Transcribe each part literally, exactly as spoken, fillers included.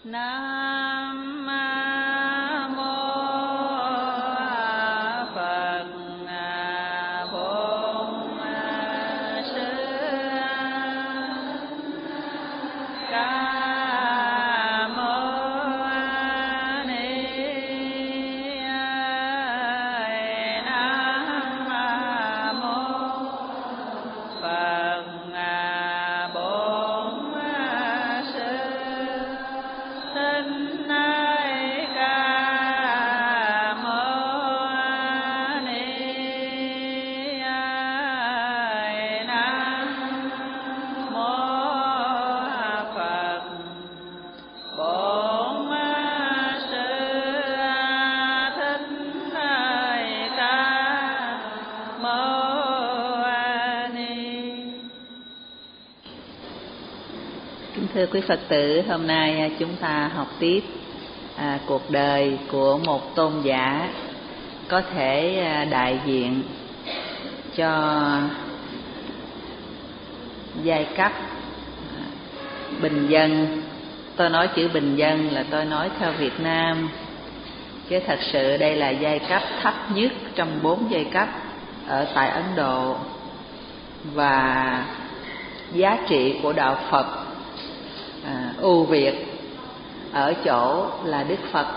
Nam mô Phật. Bổn Sư Ca Mâu Ni Nam mô Phật. Bổn Sư Thích Ca Mâu Ni Nam mô Phật. Bổn Sư Thích Ca Mâu Ni. Kính thưa quý Phật tử, hôm nay chúng ta học tiếp à, cuộc đời của một tôn giả có thể à, đại diện cho giai cấp à, bình dân. Tôi nói chữ bình dân là tôi nói theo Việt Nam, chứ thật sự đây là giai cấp thấp nhất trong bốn giai cấp ở tại Ấn Độ. Và giá trị của đạo Phật à, ưu việt ở chỗ là Đức Phật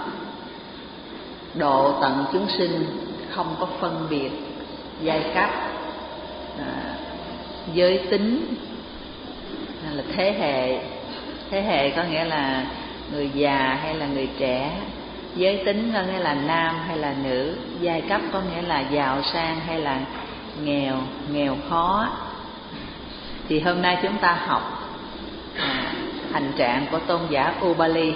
độ tận chúng sinh, không có phân biệt giai cấp, à, giới tính hay là thế hệ. Thế hệ có nghĩa là người già hay là người trẻ, giới tính có nghĩa là nam hay là nữ, giai cấp có nghĩa là giàu sang hay là nghèo, nghèo khó. Thì hôm nay chúng ta học à, hành trạng của tôn giả Ubali.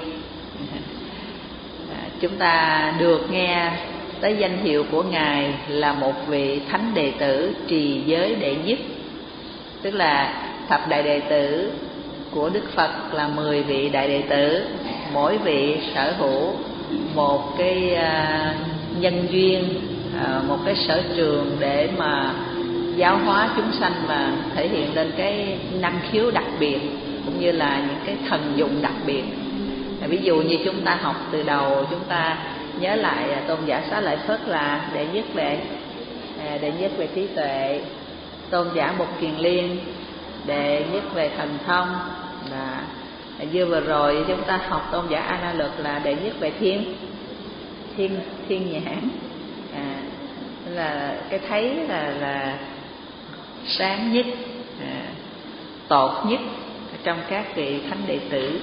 À, chúng ta được nghe tới danh hiệu của Ngài là một vị thánh đệ tử trì giới đệ nhất, tức là thập đại đệ tử của Đức Phật là mười vị đại đệ tử, mỗi vị sở hữu một cái à, nhân duyên, à, một cái sở trường để mà giáo hóa chúng sanh và thể hiện lên cái năng khiếu đặc biệt cũng như là những cái thần dụng đặc biệt. Ví dụ như chúng ta học từ đầu, chúng ta nhớ lại tôn giả Xá Lợi Phất là đệ nhất về đệ nhất về trí tuệ, tôn giả Mục Kiền Liên đệ nhất về thần thông, và vừa vừa rồi chúng ta học tôn giả A Na Luật là đệ nhất về thiên thiên thiên nhãn, à, là cái thấy là là sáng nhất, à, tột nhất trong các vị thánh đệ tử.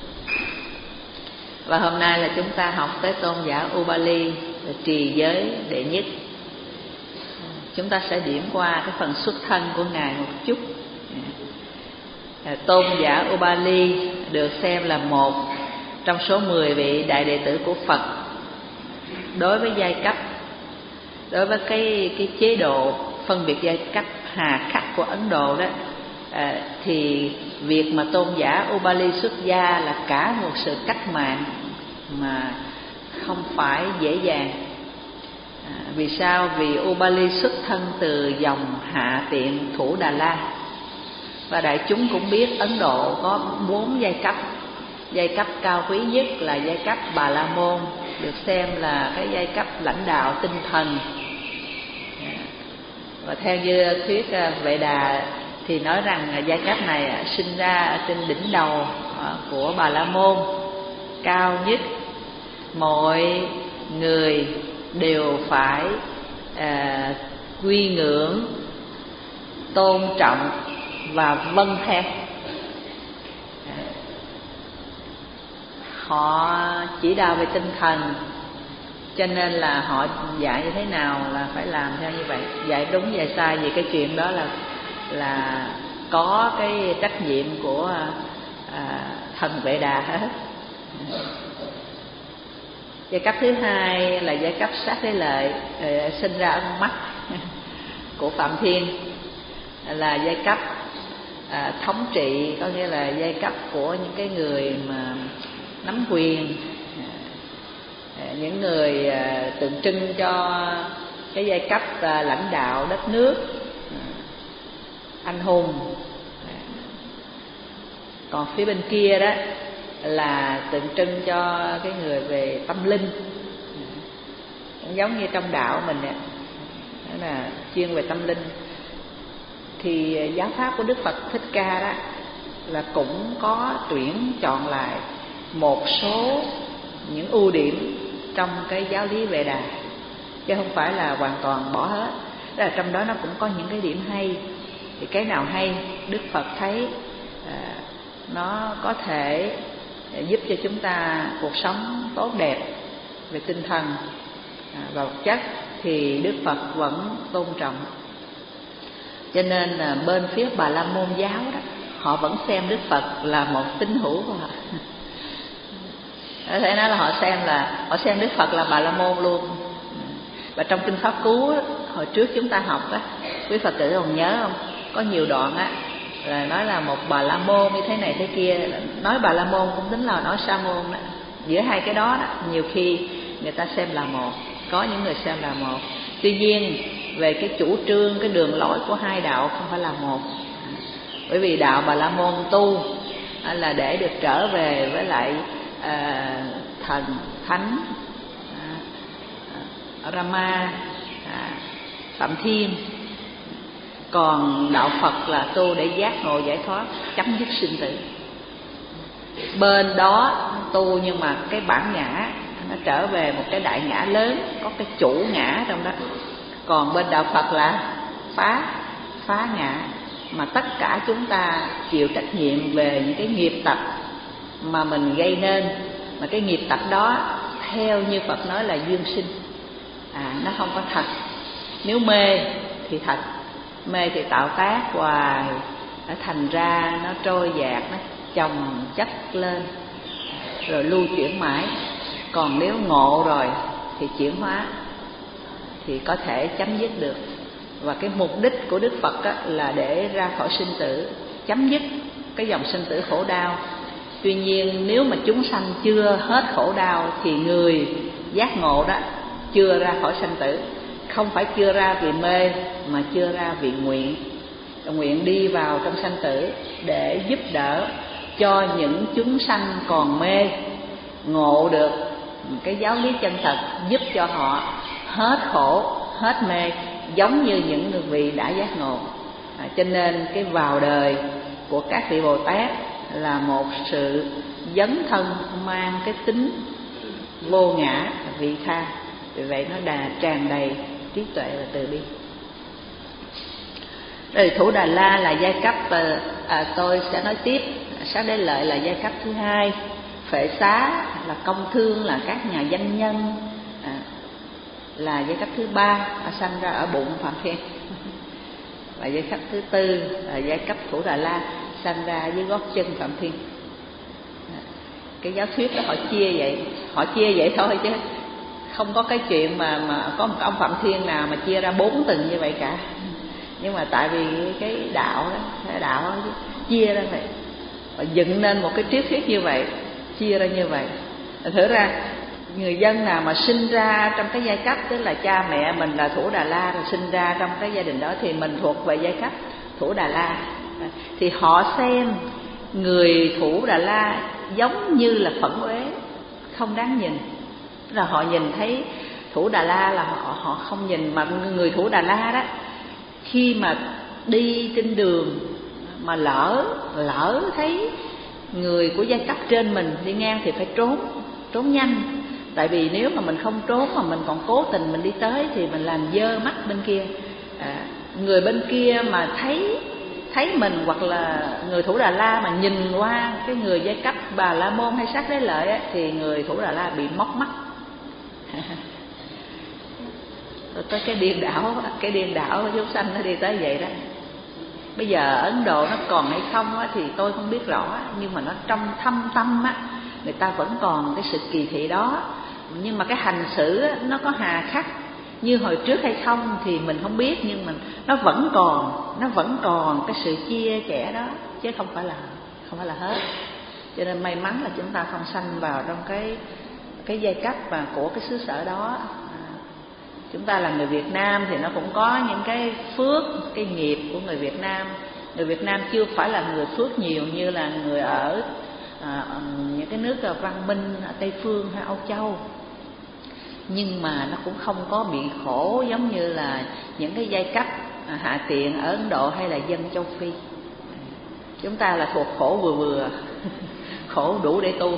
Và hôm nay là chúng ta học tới tôn giả Ubali là trì giới đệ nhất. Chúng ta sẽ điểm qua cái phần xuất thân của Ngài một chút. À, tôn giả Ubali được xem là một trong số mười vị đại đệ tử của Phật. Đối với giai cấp, đối với cái cái chế độ phân biệt giai cấp hà khắc của Ấn Độ đó, à, thì việc mà tôn giả Ubali xuất gia là cả một sự cách mạng mà không phải dễ dàng. À, vì sao? Vì Ubali xuất thân từ dòng Hạ Tiện Thủ Đà La, và đại chúng cũng biết Ấn Độ có bốn giai cấp. Giai cấp cao quý nhất là giai cấp Bà La Môn, được xem là cái giai cấp lãnh đạo tinh thần. Và theo như thuyết Vệ Đà thì nói rằng giai cấp này sinh ra trên đỉnh đầu của Bà La Môn, cao nhất. Mọi người đều phải à, quy ngưỡng, tôn trọng và vâng theo. Họ chỉ đạo về tinh thần, cho nên là họ dạy như thế nào là phải làm theo như vậy. Dạy đúng dạy sai vì cái chuyện đó là là có cái trách nhiệm của à, thần Vệ Đà hết. Giai cấp thứ hai là giai cấp Sát Đế Lợi, sinh ra ở mắt của Phạm Thiên, là giai cấp à, thống trị, có nghĩa là giai cấp của những cái người mà nắm quyền, à, những người à, tượng trưng cho cái giai cấp à, lãnh đạo đất nước, à, anh hùng. Còn phía bên kia đó là tượng trưng cho cái người về tâm linh, cũng giống như trong đạo mình đó là chuyên về tâm linh. Thì giáo pháp của Đức Phật Thích Ca đó là cũng có tuyển chọn lại một số những ưu điểm trong cái giáo lý Vệ Đà, chứ không phải là hoàn toàn bỏ hết. Đó là trong đó nó cũng có những cái điểm hay. Thì cái nào hay Đức Phật thấy à, nó có thể giúp cho chúng ta cuộc sống tốt đẹp về tinh thần à, và vật chất, thì Đức Phật vẫn tôn trọng. Cho nên là bên phía Bà La Môn giáo đó, họ vẫn xem Đức Phật là một tín hữu của họ. Có thể nói là họ xem là họ xem Đức Phật là Bà La Môn luôn. Và trong kinh Pháp Cú đó, hồi trước chúng ta học á, quý Phật tử còn nhớ không? Có nhiều đoạn á là nói là một Bà La Môn như thế này thế kia. Nói Bà La Môn cũng tính là nói Sa Môn đó. Giữa hai cái đó, đó nhiều khi người ta xem là một, có những người xem là một. Tuy nhiên về cái chủ trương, cái đường lối của hai đạo không phải là một. Bởi vì đạo Bà La Môn tu là để được trở về với lại à, thần thánh à, Rama, à, Phạm Thiên. Còn đạo Phật là tu để giác ngộ giải thoát, chấm dứt sinh tử. Bên đó tu nhưng mà cái bản ngã nó trở về một cái đại ngã lớn, có cái chủ ngã trong đó. Còn bên đạo Phật là phá phá ngã, mà tất cả chúng ta chịu trách nhiệm về những cái nghiệp tập mà mình gây nên. Mà cái nghiệp tập đó theo như Phật nói là duyên sinh, à, nó không có thật. Nếu mê thì thật, mê thì tạo tác hoài, nó thành ra nó trôi dạt, nó chồng chất lên rồi lưu chuyển mãi. Còn nếu ngộ rồi thì chuyển hóa, thì có thể chấm dứt được. Và cái mục đích của Đức Phật á, là để ra khỏi sinh tử, chấm dứt cái dòng sinh tử khổ đau. Tuy nhiên nếu mà chúng sanh chưa hết khổ đau thì người giác ngộ đó chưa ra khỏi sanh tử. Không phải chưa ra vì mê, mà chưa ra vì nguyện. Nguyện đi vào trong sanh tử để giúp đỡ cho những chúng sanh còn mê ngộ được cái giáo lý chân thật, giúp cho họ hết khổ, hết mê, giống như những người vị đã giác ngộ. À, cho nên cái vào đời của các vị Bồ Tát là một sự dấn thân mang cái tính vô ngã vị tha. Vì vậy nó đà tràn đầy trí tuệ và từ bi. Rồi Thủ Đà La là giai cấp, à, tôi sẽ nói tiếp. Sát Đế Lợi là giai cấp thứ hai. Phệ Xá là công thương, là các nhà doanh nhân, à, là giai cấp thứ ba, à, sanh ra ở bụng Phạm Thiên. Và giai cấp thứ tư là giai cấp Thủ Đà La, sanh ra dưới gót chân Phạm Thiên. À, cái giáo thuyết đó họ chia vậy, họ chia vậy thôi chứ không có cái chuyện mà mà có một ông Phạm Thiên nào mà chia ra bốn tầng như vậy cả. Nhưng mà tại vì cái đạo đó, cái đạo đó chia ra vậy và dựng nên một cái triết thuyết như vậy, chia ra như vậy. Thử ra người dân nào mà sinh ra trong cái giai cấp, tức là cha mẹ mình là Thủ Đà La rồi sinh ra trong cái gia đình đó, thì mình thuộc về giai cấp Thủ Đà La. Thì họ xem người Thủ Đà La giống như là phẫn uế, không đáng nhìn. Là họ nhìn thấy Thủ Đà La là họ, họ không nhìn. Mà người Thủ Đà La đó, khi mà đi trên đường mà lỡ lỡ thấy người của giai cấp trên mình đi ngang thì phải trốn, trốn nhanh. Tại vì nếu mà mình không trốn mà mình còn cố tình mình đi tới thì mình làm dơ mắt bên kia. À, người bên kia mà thấy thấy mình, hoặc là người Thủ Đà La mà nhìn qua cái người giai cấp Bà La Môn hay Sát Đế Lợi á, thì người Thủ Đà La bị móc mắt. Rồi tới cái điên đảo, cái điên đảo của chúng sanh nó đi tới vậy đó. Bây giờ Ấn Độ nó còn hay không á, thì tôi không biết rõ, nhưng mà nó trong thâm tâm á, người ta vẫn còn cái sự kỳ thị đó. Nhưng mà cái hành xử á, nó có hà khắc như hồi trước hay không thì mình không biết, nhưng mà nó vẫn còn, nó vẫn còn cái sự chia sẻ đó, chứ không phải là không phải là hết. Cho nên may mắn là chúng ta không sanh vào trong cái cái giai cấp mà của cái xứ sở đó. Chúng ta là người Việt Nam thì nó cũng có những cái phước, cái nghiệp của người Việt Nam. Người Việt Nam chưa phải là người phước nhiều như là người ở à, những cái nước văn minh ở Tây Phương hay Âu Châu, nhưng mà nó cũng không có bị khổ giống như là những cái giai cấp hạ tiện ở Ấn Độ hay là dân châu Phi. Chúng ta là thuộc khổ vừa vừa, khổ đủ để tu.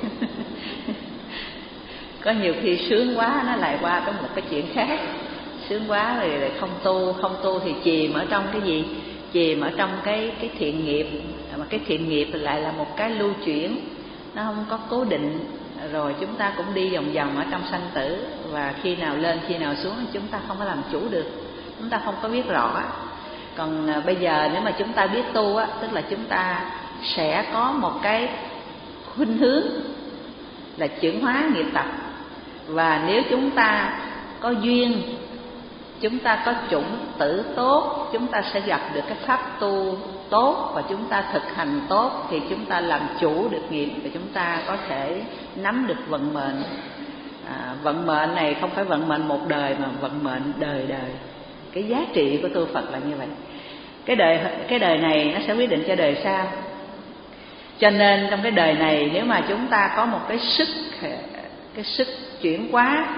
Có nhiều khi sướng quá nó lại qua tới một cái chuyện khác, sướng quá rồi lại không tu, không tu thì chìm ở trong cái gì? Chìm ở trong cái cái thiện nghiệp, mà cái thiện nghiệp lại là một cái lưu chuyển, nó không có cố định, rồi chúng ta cũng đi vòng vòng ở trong sanh tử, và khi nào lên khi nào xuống chúng ta không có làm chủ được, chúng ta không có biết rõ. Còn à, bây giờ nếu mà chúng ta biết tu á, tức là chúng ta sẽ có một cái khuynh hướng là chuyển hóa nghiệp tập, và nếu chúng ta có duyên, chúng ta có chủng tử tốt, chúng ta sẽ gặp được cái pháp tu tốt, và chúng ta thực hành tốt thì chúng ta làm chủ được nghiệp, và chúng ta có thể nắm được vận mệnh. À, vận mệnh này không phải vận mệnh một đời mà vận mệnh đời đời. Cái giá trị của tu Phật là như vậy. Cái đời cái đời này nó sẽ quyết định cho đời sau. Cho nên trong cái đời này, nếu mà chúng ta có một cái sức cái sức chuyển hóa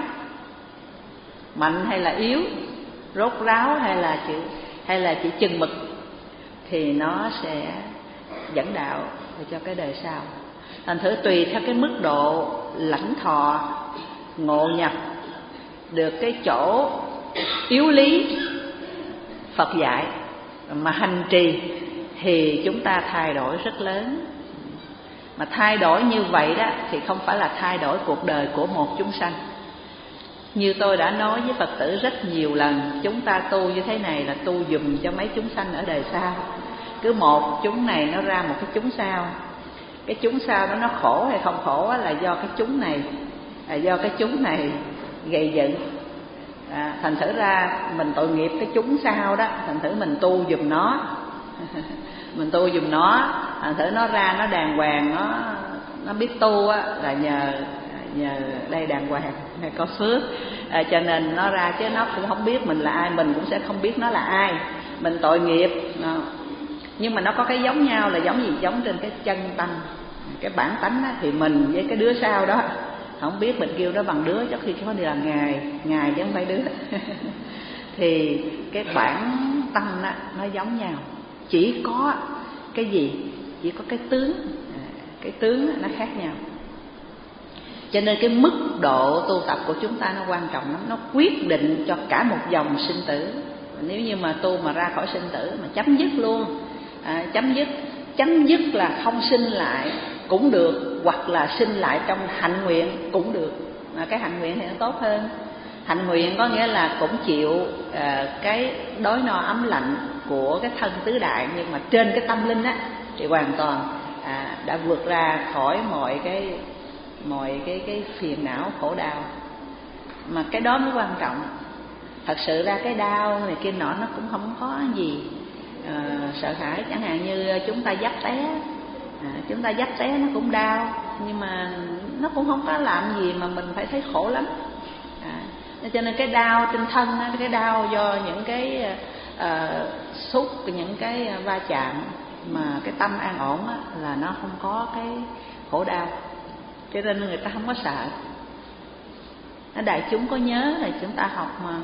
mạnh hay là yếu, rốt ráo hay là chỉ hay là chỉ chừng mực, thì nó sẽ dẫn đạo cho cái đời sau. Thành thử tùy theo cái mức độ lãnh thọ, ngộ nhập được cái chỗ yếu lý Phật dạy mà hành trì, thì chúng ta thay đổi rất lớn. Mà thay đổi như vậy đó thì không phải là thay đổi cuộc đời của một chúng sanh. Như tôi đã nói với Phật tử rất nhiều lần, chúng ta tu như thế này là tu dùm cho mấy chúng sanh ở đời sau. Cứ một chúng này nó ra một cái chúng sau, cái chúng sau đó nó khổ hay không khổ là do cái chúng này, là do cái chúng này gây dựng. À, thành thử ra mình tội nghiệp cái chúng sau đó, thành thử mình tu dùm nó. Mình tu dùm nó, thành thử nó ra nó đàng hoàng, nó nó biết tu á, là nhờ nhờ đây đàng hoàng, này có phước. À, cho nên nó ra, chứ nó cũng không biết mình là ai, mình cũng sẽ không biết nó là ai. Mình tội nghiệp, nhưng mà nó có cái giống nhau là giống gì? Giống trên cái chân tâm, cái bản tánh á, thì mình với cái đứa sau đó không biết mình kêu nó bằng đứa, chắc khi có đi là ngài ngài chứ không phải đứa. Thì cái bản tâm đó, nó giống nhau, chỉ có cái gì? Chỉ có cái tướng, cái tướng nó khác nhau. Cho nên cái mức độ tu tập của chúng ta nó quan trọng lắm, nó quyết định cho cả một dòng sinh tử. Nếu như mà tu mà ra khỏi sinh tử mà chấm dứt luôn, à, chấm dứt chấm dứt là không sinh lại cũng được, hoặc là sinh lại trong hạnh nguyện cũng được. À, cái hạnh nguyện thì nó tốt hơn. Hạnh nguyện có nghĩa là cũng chịu à, cái đói no ấm lạnh của cái thân tứ đại, nhưng mà trên cái tâm linh á thì hoàn toàn à, đã vượt ra khỏi mọi cái mọi cái cái phiền não khổ đau. Mà cái đó mới quan trọng. Thật sự ra cái đau này kia nọ nó cũng không có gì à, sợ hãi. Chẳng hạn như chúng ta dấp té, à, chúng ta dấp té nó cũng đau, nhưng mà nó cũng không có làm gì mà mình phải thấy khổ lắm. À, cho nên cái đau trên thân, cái đau do những cái uh, xúc, những cái va chạm, mà cái tâm an ổn á, là nó không có cái khổ đau. Cho nên người ta không có sợ. Đại chúng có nhớ là chúng ta học mà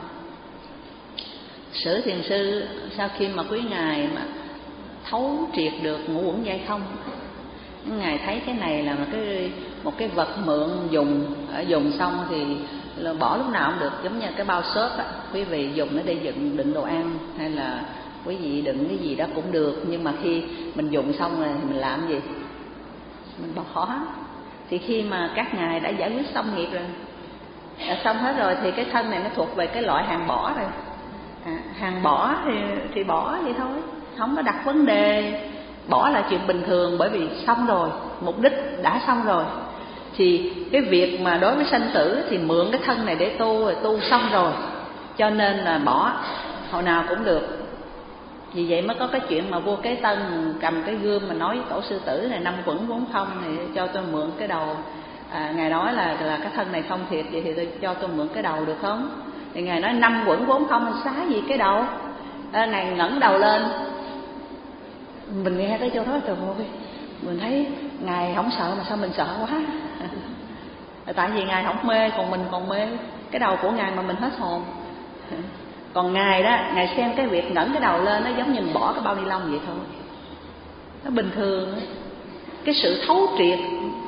Sử Thiền Sư sau khi mà quý ngài mà thấu triệt được ngũ uẩn giai không, ngài thấy cái này là một cái một cái vật mượn dùng, ở dùng xong thì bỏ lúc nào cũng được, giống như cái bao xốp á, quý vị dùng nó để đựng đựng đồ ăn, hay là quý vị đựng cái gì đó cũng được, nhưng mà khi mình dùng xong rồi thì mình làm gì? Mình bỏ. Thì khi mà các ngài đã giải quyết xong nghiệp rồi, đã xong hết rồi, thì cái thân này nó thuộc về cái loại hàng bỏ rồi. À, hàng bỏ thì thì bỏ vậy thôi, không có đặt vấn đề. Bỏ là chuyện bình thường, bởi vì xong rồi, mục đích đã xong rồi. Thì cái việc mà đối với sanh tử thì mượn cái thân này để tu, rồi tu xong rồi, cho nên là bỏ hồi nào cũng được. Vì vậy mới có cái chuyện mà vua Kế Tân cầm cái gươm mà nói với tổ sư tử này, năm quẩn vốn không thì cho tôi mượn cái đầu. À, ngài nói là là cái thân này không thiệt, vậy thì tôi cho tôi mượn cái đầu được không? Thì ngài nói năm quẩn vốn không thì xá gì cái đầu. À, ngài ngẩng đầu lên, mình nghe tới chỗ đó trời ơi, Mình thấy Ngài không sợ mà sao mình sợ quá. Tại vì Ngài không mê, còn mình còn mê cái đầu của Ngài mà mình hết hồn. Còn Ngài đó, Ngài xem cái việc ngẩng cái đầu lên nó giống như bỏ cái bao ni lông vậy thôi. Nó bình thường. Cái sự thấu triệt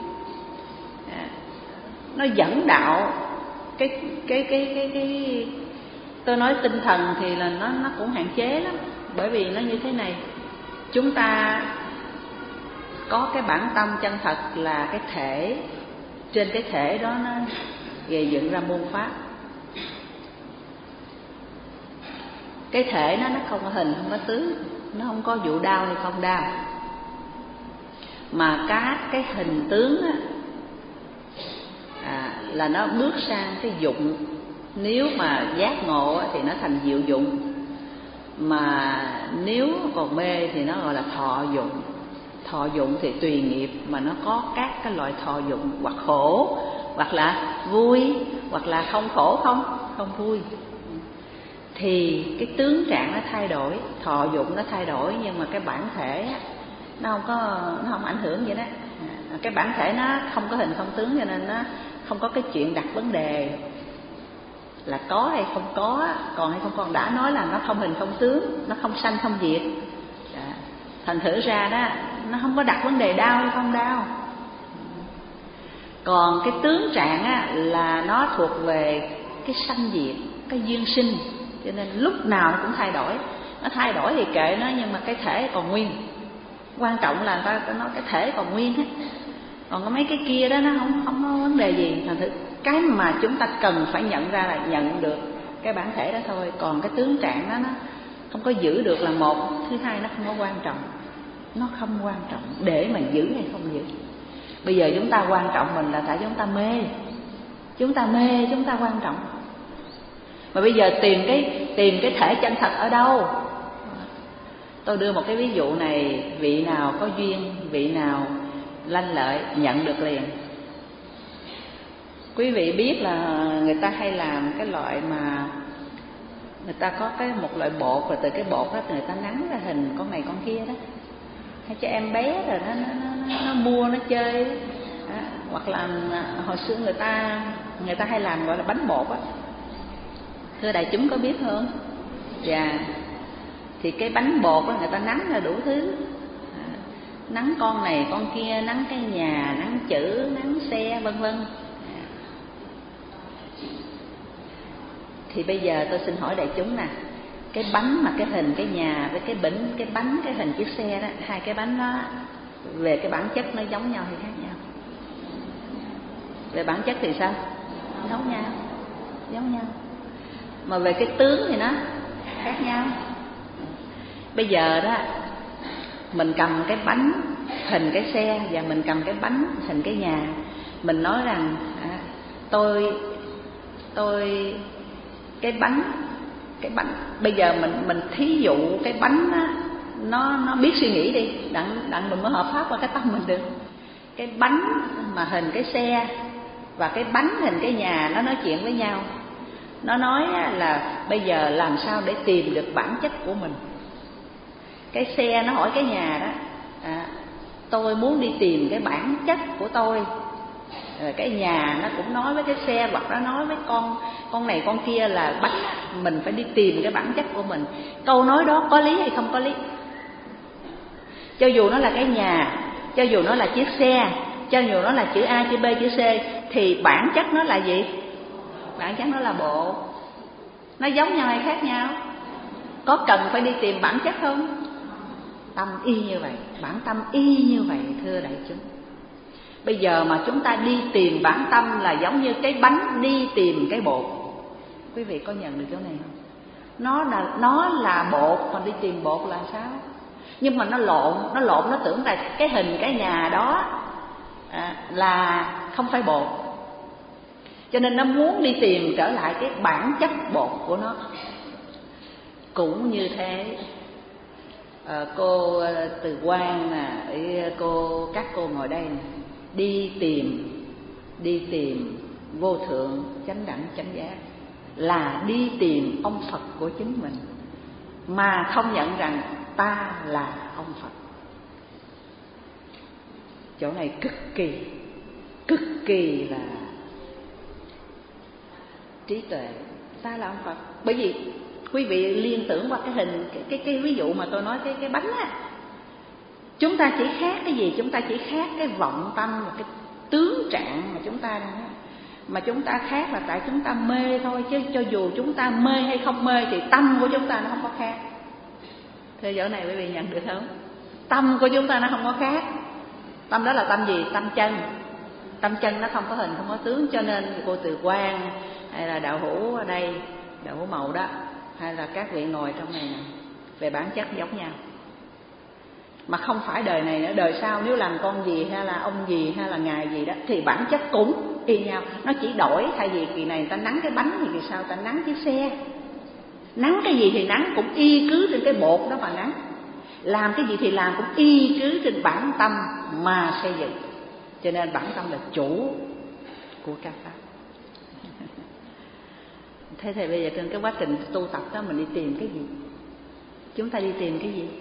nó dẫn đạo cái cái cái cái cái tôi nói tinh thần thì là nó nó cũng hạn chế lắm. Bởi vì nó như thế này, chúng ta có cái bản tâm chân thật là cái thể, trên cái thể đó nó gây dựng ra muôn pháp. Cái thể nó nó không có hình, không có tướng, nó không có vụ đau hay không đau, mà các cái hình tướng á, à, là nó bước sang cái dụng. Nếu mà giác ngộ á, thì nó thành diệu dụng, mà nếu còn mê thì nó gọi là thọ dụng. Thọ dụng thì tùy nghiệp mà nó có các cái loại thọ dụng, hoặc khổ, hoặc là vui, hoặc là không khổ không không vui. Thì cái tướng trạng nó thay đổi, thọ dụng nó thay đổi, nhưng mà cái bản thể á, nó không có nó không ảnh hưởng vậy đó. Cái bản thể nó không có hình không tướng, cho nên nó không có cái chuyện đặt vấn đề là có hay không có, còn hay không còn. Đã nói là nó không hình không tướng, nó không sanh không diệt. Thành thử ra đó, nó không có đặt vấn đề đau hay không đau. Còn cái tướng trạng á, là nó thuộc về cái sanh diệt, cái duyên sinh, cho nên lúc nào nó cũng thay đổi. Nó thay đổi thì kệ nó, nhưng mà cái thể còn nguyên. Quan trọng là ta, ta nói cái thể còn nguyên hết. Còn có mấy cái kia đó nó không không có vấn đề gì. Thành thử cái mà chúng ta cần phải nhận ra là nhận được cái bản thể đó thôi. Còn cái tướng trạng đó nó không có giữ được là một. Thứ hai, nó không có quan trọng. Nó không quan trọng để mà giữ hay không giữ. Bây giờ chúng ta quan trọng mình là tại chúng ta mê. Chúng ta mê, chúng ta quan trọng. Mà bây giờ tìm cái tìm cái thể chân thật ở đâu? Tôi đưa một cái ví dụ này, vị nào có duyên, vị nào lanh lợi nhận được liền. Quý vị biết là người ta hay làm cái loại mà người ta có cái một loại bột, rồi từ cái bột đó người ta nắn ra hình con này con kia đó. Hay cho em bé rồi nó nó nó, nó mua nó chơi đó. Hoặc là hồi xưa người ta người ta hay làm gọi là bánh bột á. Thưa đại chúng có biết không? Dạ. Thì cái bánh bột đó người ta nắn ra đủ thứ. Nắn con này con kia, nắn cái nhà, nắn chữ, nắn xe, vân vân. Thì bây giờ tôi xin hỏi đại chúng nè, cái bánh mà cái hình cái nhà với cái bánh cái bánh cái hình chiếc xe đó, hai cái bánh đó về cái bản chất nó giống nhau hay khác nhau? Về bản chất thì sao? Giống nhau, giống nhau. Mà về cái tướng thì nó khác nhau. Bây giờ đó mình cầm cái bánh hình cái xe và mình cầm cái bánh hình cái nhà, mình nói rằng à, tôi tôi cái bánh cái bánh bây giờ mình mình thí dụ cái bánh á, nó nó biết suy nghĩ đi, đặng đặng mình mới hợp pháp qua cái tâm mình được. Cái bánh mà hình cái xe và cái bánh hình cái nhà nó nói chuyện với nhau. Nó nói là bây giờ làm sao để tìm được bản chất của mình. Cái xe nó hỏi cái nhà đó, à, tôi muốn đi tìm cái bản chất của tôi. Rồi cái nhà nó cũng nói với cái xe, hoặc nó nói với con con này con kia là bánh, mình phải đi tìm cái bản chất của mình. Câu nói đó có lý hay không có lý? Cho dù nó là cái nhà, cho dù nó là chiếc xe, cho dù nó là chữ A, chữ B, chữ C, thì bản chất nó là gì? Bản chất nó là bộ. Nó giống nhau hay khác nhau? Có cần phải đi tìm bản chất không? Tâm y như vậy, bản tâm y như vậy, thưa đại chúng. Bây giờ mà chúng ta đi tìm bản tâm là giống như cái bánh đi tìm cái bột. Quý vị có nhận được chỗ này không? Nó là nó là bột, còn đi tìm bột là sao? Nhưng mà nó lộn, nó lộn nó tưởng là cái hình cái nhà đó à, là không phải bột. Cho nên nó muốn đi tìm trở lại cái bản chất bột của nó. Cũng như thế, à, cô Từ Quang nè, cô các cô ngồi đây nè, đi tìm đi tìm vô thượng chánh đẳng chánh giác là đi tìm ông Phật của chính mình, mà không nhận rằng ta là ông Phật. Chỗ này cực kỳ cực kỳ là trí tuệ. Sao là ông Phật? Bởi vì quý vị liên tưởng qua cái hình cái cái, cái ví dụ mà tôi nói cái cái bánh á. Chúng ta chỉ khác cái gì? Chúng ta chỉ khác cái vọng tâm và cái tướng trạng mà chúng ta đang á. Mà chúng ta khác là tại chúng ta mê thôi, chứ cho dù chúng ta mê hay không mê thì tâm của chúng ta nó không có khác. Thế chỗ này quý vị nhận được không? Tâm của chúng ta nó không có khác. Tâm đó là tâm gì? Tâm chân. Tâm chân nó không có hình, không có tướng. Cho nên cô Từ Quang hay là đạo hữu ở đây, đạo hữu Mậu đó, hay là các vị ngồi trong này nè, về bản chất giống nhau. Mà không phải đời này nữa, đời sau nếu làm con gì hay là ông gì hay là ngài gì đó thì bản chất cũng y nhau. Nó chỉ đổi, thay vì kỳ này người ta nắng cái bánh thì kỳ sau người ta nắng chiếc xe. Nắng cái gì thì nắng cũng y cứ trên cái bột đó mà nắng. Làm cái gì thì làm cũng y cứ trên bản tâm mà xây dựng. Cho nên bản tâm là chủ của các pháp. Thế thì bây giờ trên cái quá trình tu tập đó mình đi tìm cái gì? Chúng ta đi tìm cái gì?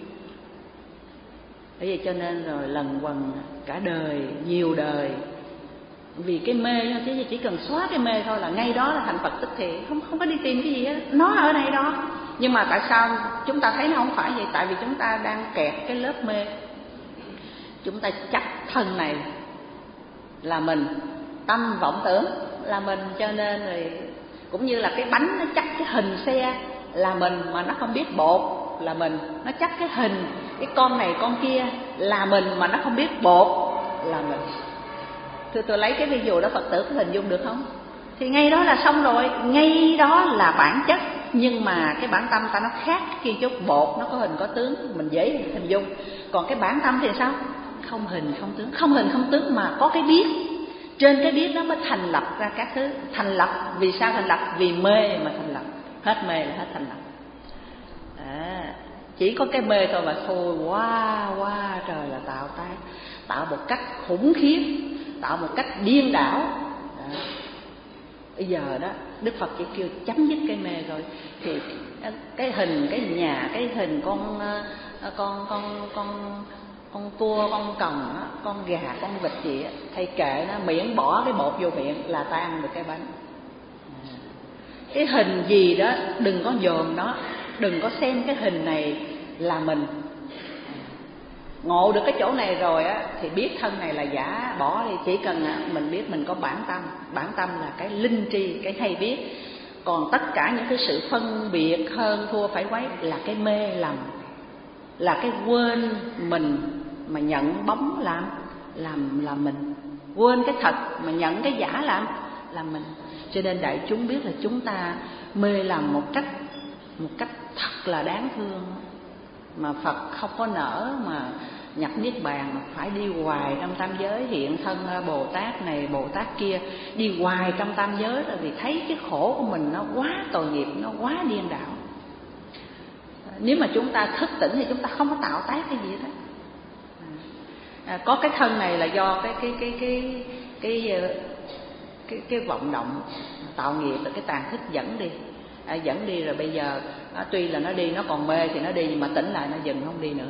Bởi vậy cho nên rồi lần quần cả đời, nhiều đời, vì cái mê, chứ chỉ cần xóa cái mê thôi là ngay đó là thành Phật tức thì, không không có đi tìm cái gì hết, nó ở đây đó. Nhưng mà tại sao chúng ta thấy nó không phải vậy? Tại vì chúng ta đang kẹt cái lớp mê. Chúng ta chấp thân này là mình, tâm vọng tưởng là mình, cho nên rồi cũng như là cái bánh nó chắc cái hình xe là mình mà nó không biết bột là mình, nó chắc cái hình cái con này con kia là mình mà nó không biết bột là mình. Thưa tôi lấy cái ví dụ đó Phật tử có hình dung được không? Thì ngay đó là xong rồi, ngay đó là bản chất. Nhưng mà cái bản tâm ta nó khác khi chút, bột nó có hình có tướng mình dễ hình dung. Còn cái bản tâm thì sao? Không hình không tướng, không hình không tướng mà có cái biết. Trên cái biết đó mới thành lập ra các thứ. Thành lập, vì sao thành lập? Vì mê mà thành lập. Hết mê là hết thành lập. À, chỉ có cái mê thôi mà thôi, quá quá trời là tạo tác, tạo một cách khủng khiếp, tạo một cách điên đảo. À, bây giờ đó Đức Phật chỉ kêu chấm dứt cái mê rồi, thì cái hình cái nhà, cái hình con con con con con cua, con còng, con gà, con vịt gì á, thầy kệ nó, miễn bỏ cái bột vô miệng là ta ăn được cái bánh. À, cái hình gì đó đừng có dòm nó, đừng có xem cái hình này là mình. Ngộ được cái chỗ này rồi á thì biết thân này là giả, bỏ đi. Chỉ cần mình biết mình có bản tâm, bản tâm là cái linh tri, cái hay biết. Còn tất cả những cái sự phân biệt hơn thua phải quấy là cái mê lầm, là cái quên mình mà nhận bóng làm làm là mình, quên cái thật mà nhận cái giả làm làm mình. Cho nên đại chúng biết là chúng ta mê lầm một cách một cách thật là đáng thương, mà Phật không có nỡ mà nhập niết bàn mà phải đi hoài trong tam giới, hiện thân Bồ Tát này Bồ Tát kia, đi hoài trong tam giới là vì thấy cái khổ của mình nó quá tội nghiệp, nó quá điên đảo. Nếu mà chúng ta thức tỉnh thì chúng ta không có tạo tác cái gì hết. À, có cái thân này là do cái cái cái cái cái cái cái, cái vọng động tạo nghiệp, là cái tàn thức dẫn đi. À, dẫn đi rồi bây giờ à, tuy là nó đi, nó còn mê thì nó đi, nhưng mà tỉnh lại nó dừng không đi nữa,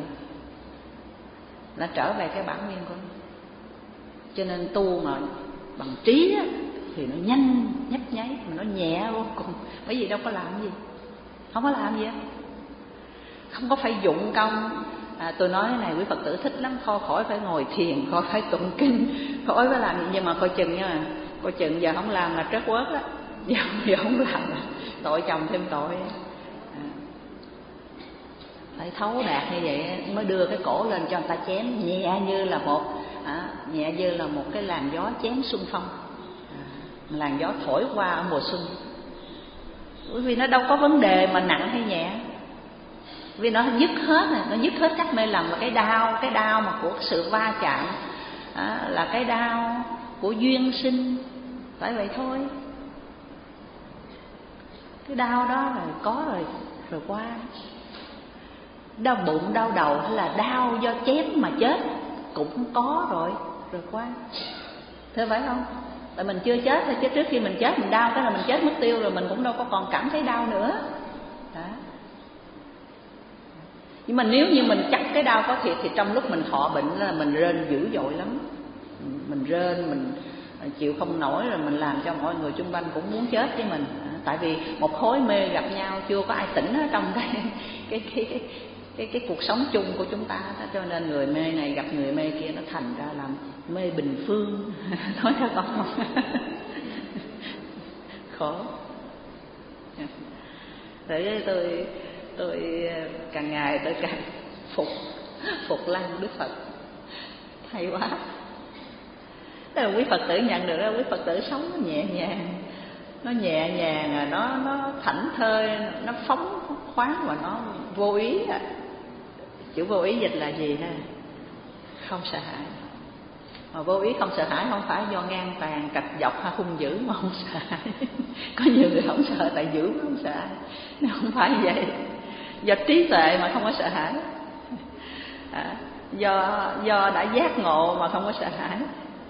nó trở về cái bản nguyên của nó. Cho nên tu mà bằng trí á, thì nó nhanh nhấp nháy, mà nó nhẹ vô cùng. Bởi vì đâu có làm gì, không có làm gì hết, không có phải dụng công. À, tôi nói cái này quý Phật tử thích lắm, khỏi khỏi phải ngồi thiền, khỏi phải tụng kinh, khỏi phải làm gì. Nhưng mà coi chừng nha, coi chừng giờ không làm là trớt quớt á, giờ, giờ không làm là tội chồng thêm tội. À, phải thấu đạt như vậy mới đưa cái cổ lên cho người ta chém, nhẹ như là một à, nhẹ như là một cái làn gió chém xuân phong. À, làn gió thổi qua ở mùa xuân. Bởi vì nó đâu có vấn đề mà nặng hay nhẹ, vì nó dứt hết này, nó dứt hết các mê lầm. Là cái đau, cái đau mà của sự va chạm, à, là cái đau của duyên sinh, phải vậy thôi. Cái đau đó rồi có rồi, rồi qua. Đau bụng, đau đầu hay là đau do chém mà chết cũng có rồi, rồi qua. Thế phải không? Tại mình chưa chết thôi, chứ trước khi mình chết mình đau cái là mình chết mất tiêu rồi, mình cũng đâu có còn cảm thấy đau nữa. Đó. Nhưng mà nếu như mình chắc cái đau có thiệt thì trong lúc mình thọ bệnh là mình rên dữ dội lắm. mình rên, mình chịu không nổi, rồi mình làm cho mọi người xung quanh cũng muốn chết với mình. Tại vì một khối mê gặp nhau chưa có ai tỉnh ở trong cái cái cái cái cái, cái cuộc sống chung của chúng ta, cho nên người mê này gặp người mê kia nó thành ra làm mê bình phương. Nói theo con không? Khổ. Để tôi tôi càng ngày tôi càng phục phục lăng Đức Phật, hay quá. Tức là quý Phật tử nhận được đó, quý Phật tử sống nó nhẹ nhàng, nó nhẹ nhàng, nó nó thảnh thơi, nó phóng khoáng và nó vô ý. À. Chữ vô ý dịch là gì ha? Không sợ hãi. Mà vô ý không sợ hãi không phải do ngang tàn, cạch dọc hay hung dữ mà không sợ hãi. Có nhiều người không sợ tại dữ mà không sợ hãi. Nó không phải vậy. Do trí tuệ mà không có sợ hãi. À, do do đã giác ngộ mà không có sợ hãi.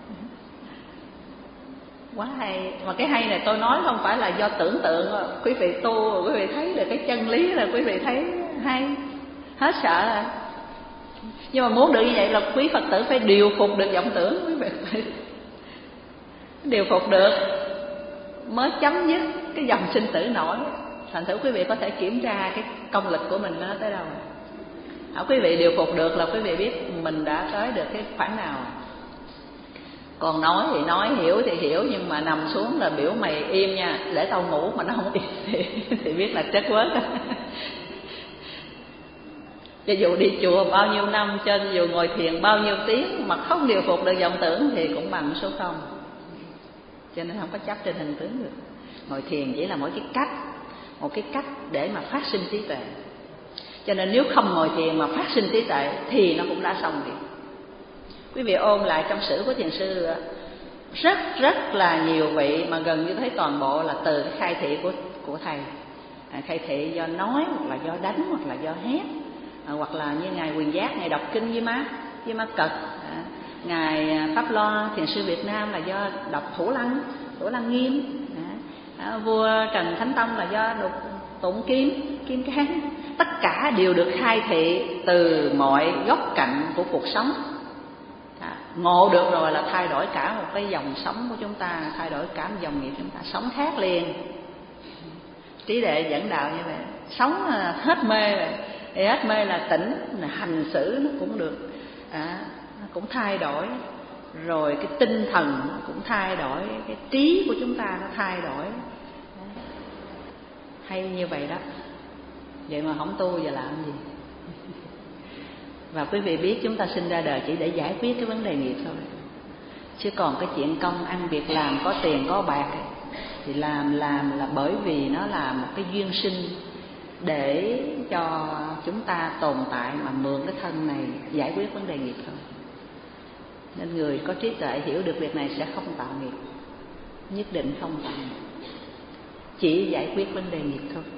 Quá hay. Mà cái hay này tôi nói không phải là do tưởng tượng. Quý vị tu, quý vị thấy được cái chân lý là quý vị thấy hay, hết sợ rồi. Nhưng mà muốn được như vậy là quý Phật tử phải điều phục được vọng tưởng. Quý vị phải điều phục được mới chấm dứt cái dòng sinh tử nổi. Thành thử quý vị có thể kiểm tra cái công lực của mình nó tới đâu. À, quý vị điều phục được là quý vị biết mình đã tới được cái khoảng nào. Còn nói thì nói, hiểu thì hiểu, nhưng mà nằm xuống là biểu mày im nha, để tao ngủ, mà nó không im thì, thì biết là chết quớt. Cho dù đi chùa bao nhiêu năm, cho dù ngồi thiền bao nhiêu tiếng mà không điều phục được vọng tưởng thì cũng bằng số không. Cho nên không có chấp trên hình tướng được. Ngồi thiền chỉ là mỗi cái cách, một cái cách để mà phát sinh trí tuệ. Cho nên nếu không ngồi thiền mà phát sinh trí tuệ thì nó cũng đã xong việc. Quý vị ôm lại trong sử của thiền sư, rất rất là nhiều vị mà gần như thấy toàn bộ là từ cái khai thị của của thầy. À, khai thị do nói, hoặc là do đánh, hoặc là do hét, à, hoặc là như ngài Quyền Giác, ngài đọc kinh với má với má Cật, à, ngài Pháp Loa thiền sư Việt Nam là do đọc Thủ Lăng, Thủ Lăng Nghiêm, à, vua Trần Thánh Tông là do đọc Tụng Kim, Kim Cang. Tất cả đều được khai thị từ mọi góc cạnh của cuộc sống. À, ngộ được rồi là thay đổi cả một cái dòng sống của chúng ta, thay đổi cả một dòng nghiệp chúng ta, sống khác liền. Trí đệ dẫn đạo như vậy, sống hết mê rồi, thì hết mê là tỉnh, là hành xử nó cũng được, à, nó cũng thay đổi. Rồi cái tinh thần nó cũng thay đổi, cái trí của chúng ta nó thay đổi. Hay như vậy đó. Vậy mà không tu giờ làm gì? Và quý vị biết chúng ta sinh ra đời chỉ để giải quyết cái vấn đề nghiệp thôi. Chứ còn cái chuyện công ăn việc làm, có tiền có bạc thì làm làm là bởi vì nó là một cái duyên sinh để cho chúng ta tồn tại, mà mượn cái thân này giải quyết vấn đề nghiệp thôi. Nên người có trí tuệ hiểu được việc này sẽ không tạo nghiệp, nhất định không tạo nghiệp, chỉ giải quyết vấn đề nghiệp thôi.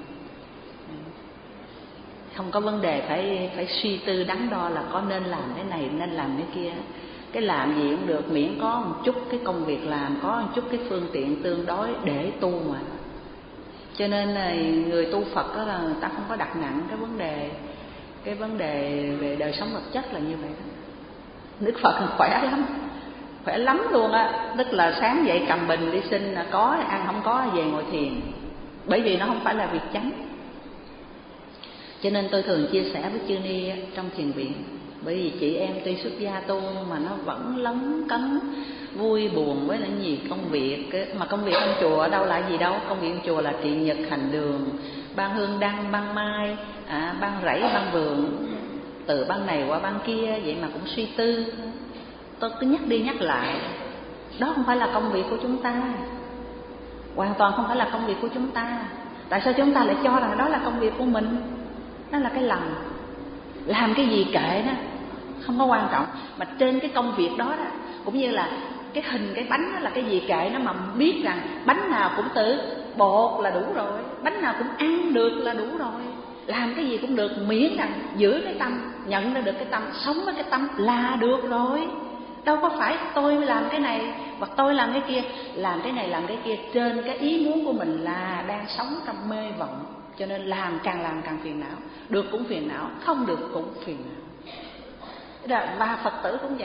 Không có vấn đề phải phải suy tư đắn đo là có nên làm cái này, nên làm cái kia. Cái làm gì cũng được, miễn có một chút cái công việc làm, có một chút cái phương tiện tương đối để tu mà. Cho nên là người tu Phật đó là người ta không có đặt nặng cái vấn đề cái vấn đề về đời sống vật chất là như vậy đó. Đức Phật khỏe lắm, khỏe lắm luôn á. Tức là sáng dậy cầm bình đi xin, là có ăn, không có về ngồi thiền. Bởi vì nó không phải là việc chánh. Cho nên tôi thường chia sẻ với chư ni trong thiền viện. Bởi vì chị em tuy xuất gia tu mà nó vẫn lấn cấn, vui buồn với những gì công việc. Mà công việc trong chùa ở đâu là gì đâu. Công việc trong chùa là trị nhật, hành đường, ban hương đăng, ban mai, à, ban rẫy, ban vườn, từ ban này qua ban kia. Vậy mà cũng suy tư. Tôi cứ nhắc đi nhắc lại, đó không phải là công việc của chúng ta, hoàn toàn không phải là công việc của chúng ta. Tại sao chúng ta lại cho rằng đó là công việc của mình? Đó là cái lầm. Làm cái gì kệ đó, không có quan trọng. Mà trên cái công việc đó, đó cũng như là cái hình cái bánh đó là cái gì kệ nó, mà biết rằng bánh nào cũng từ bột là đủ rồi, bánh nào cũng ăn được là đủ rồi. Làm cái gì cũng được, miễn rằng giữ cái tâm, nhận ra được cái tâm, sống với cái tâm là được rồi. Đâu có phải tôi làm cái này hoặc tôi làm cái kia. Làm cái này làm cái kia trên cái ý muốn của mình là đang sống trong mê vọng. Cho nên làm càng làm càng phiền não. Được cũng phiền não, không được cũng phiền não. Và Phật tử cũng vậy.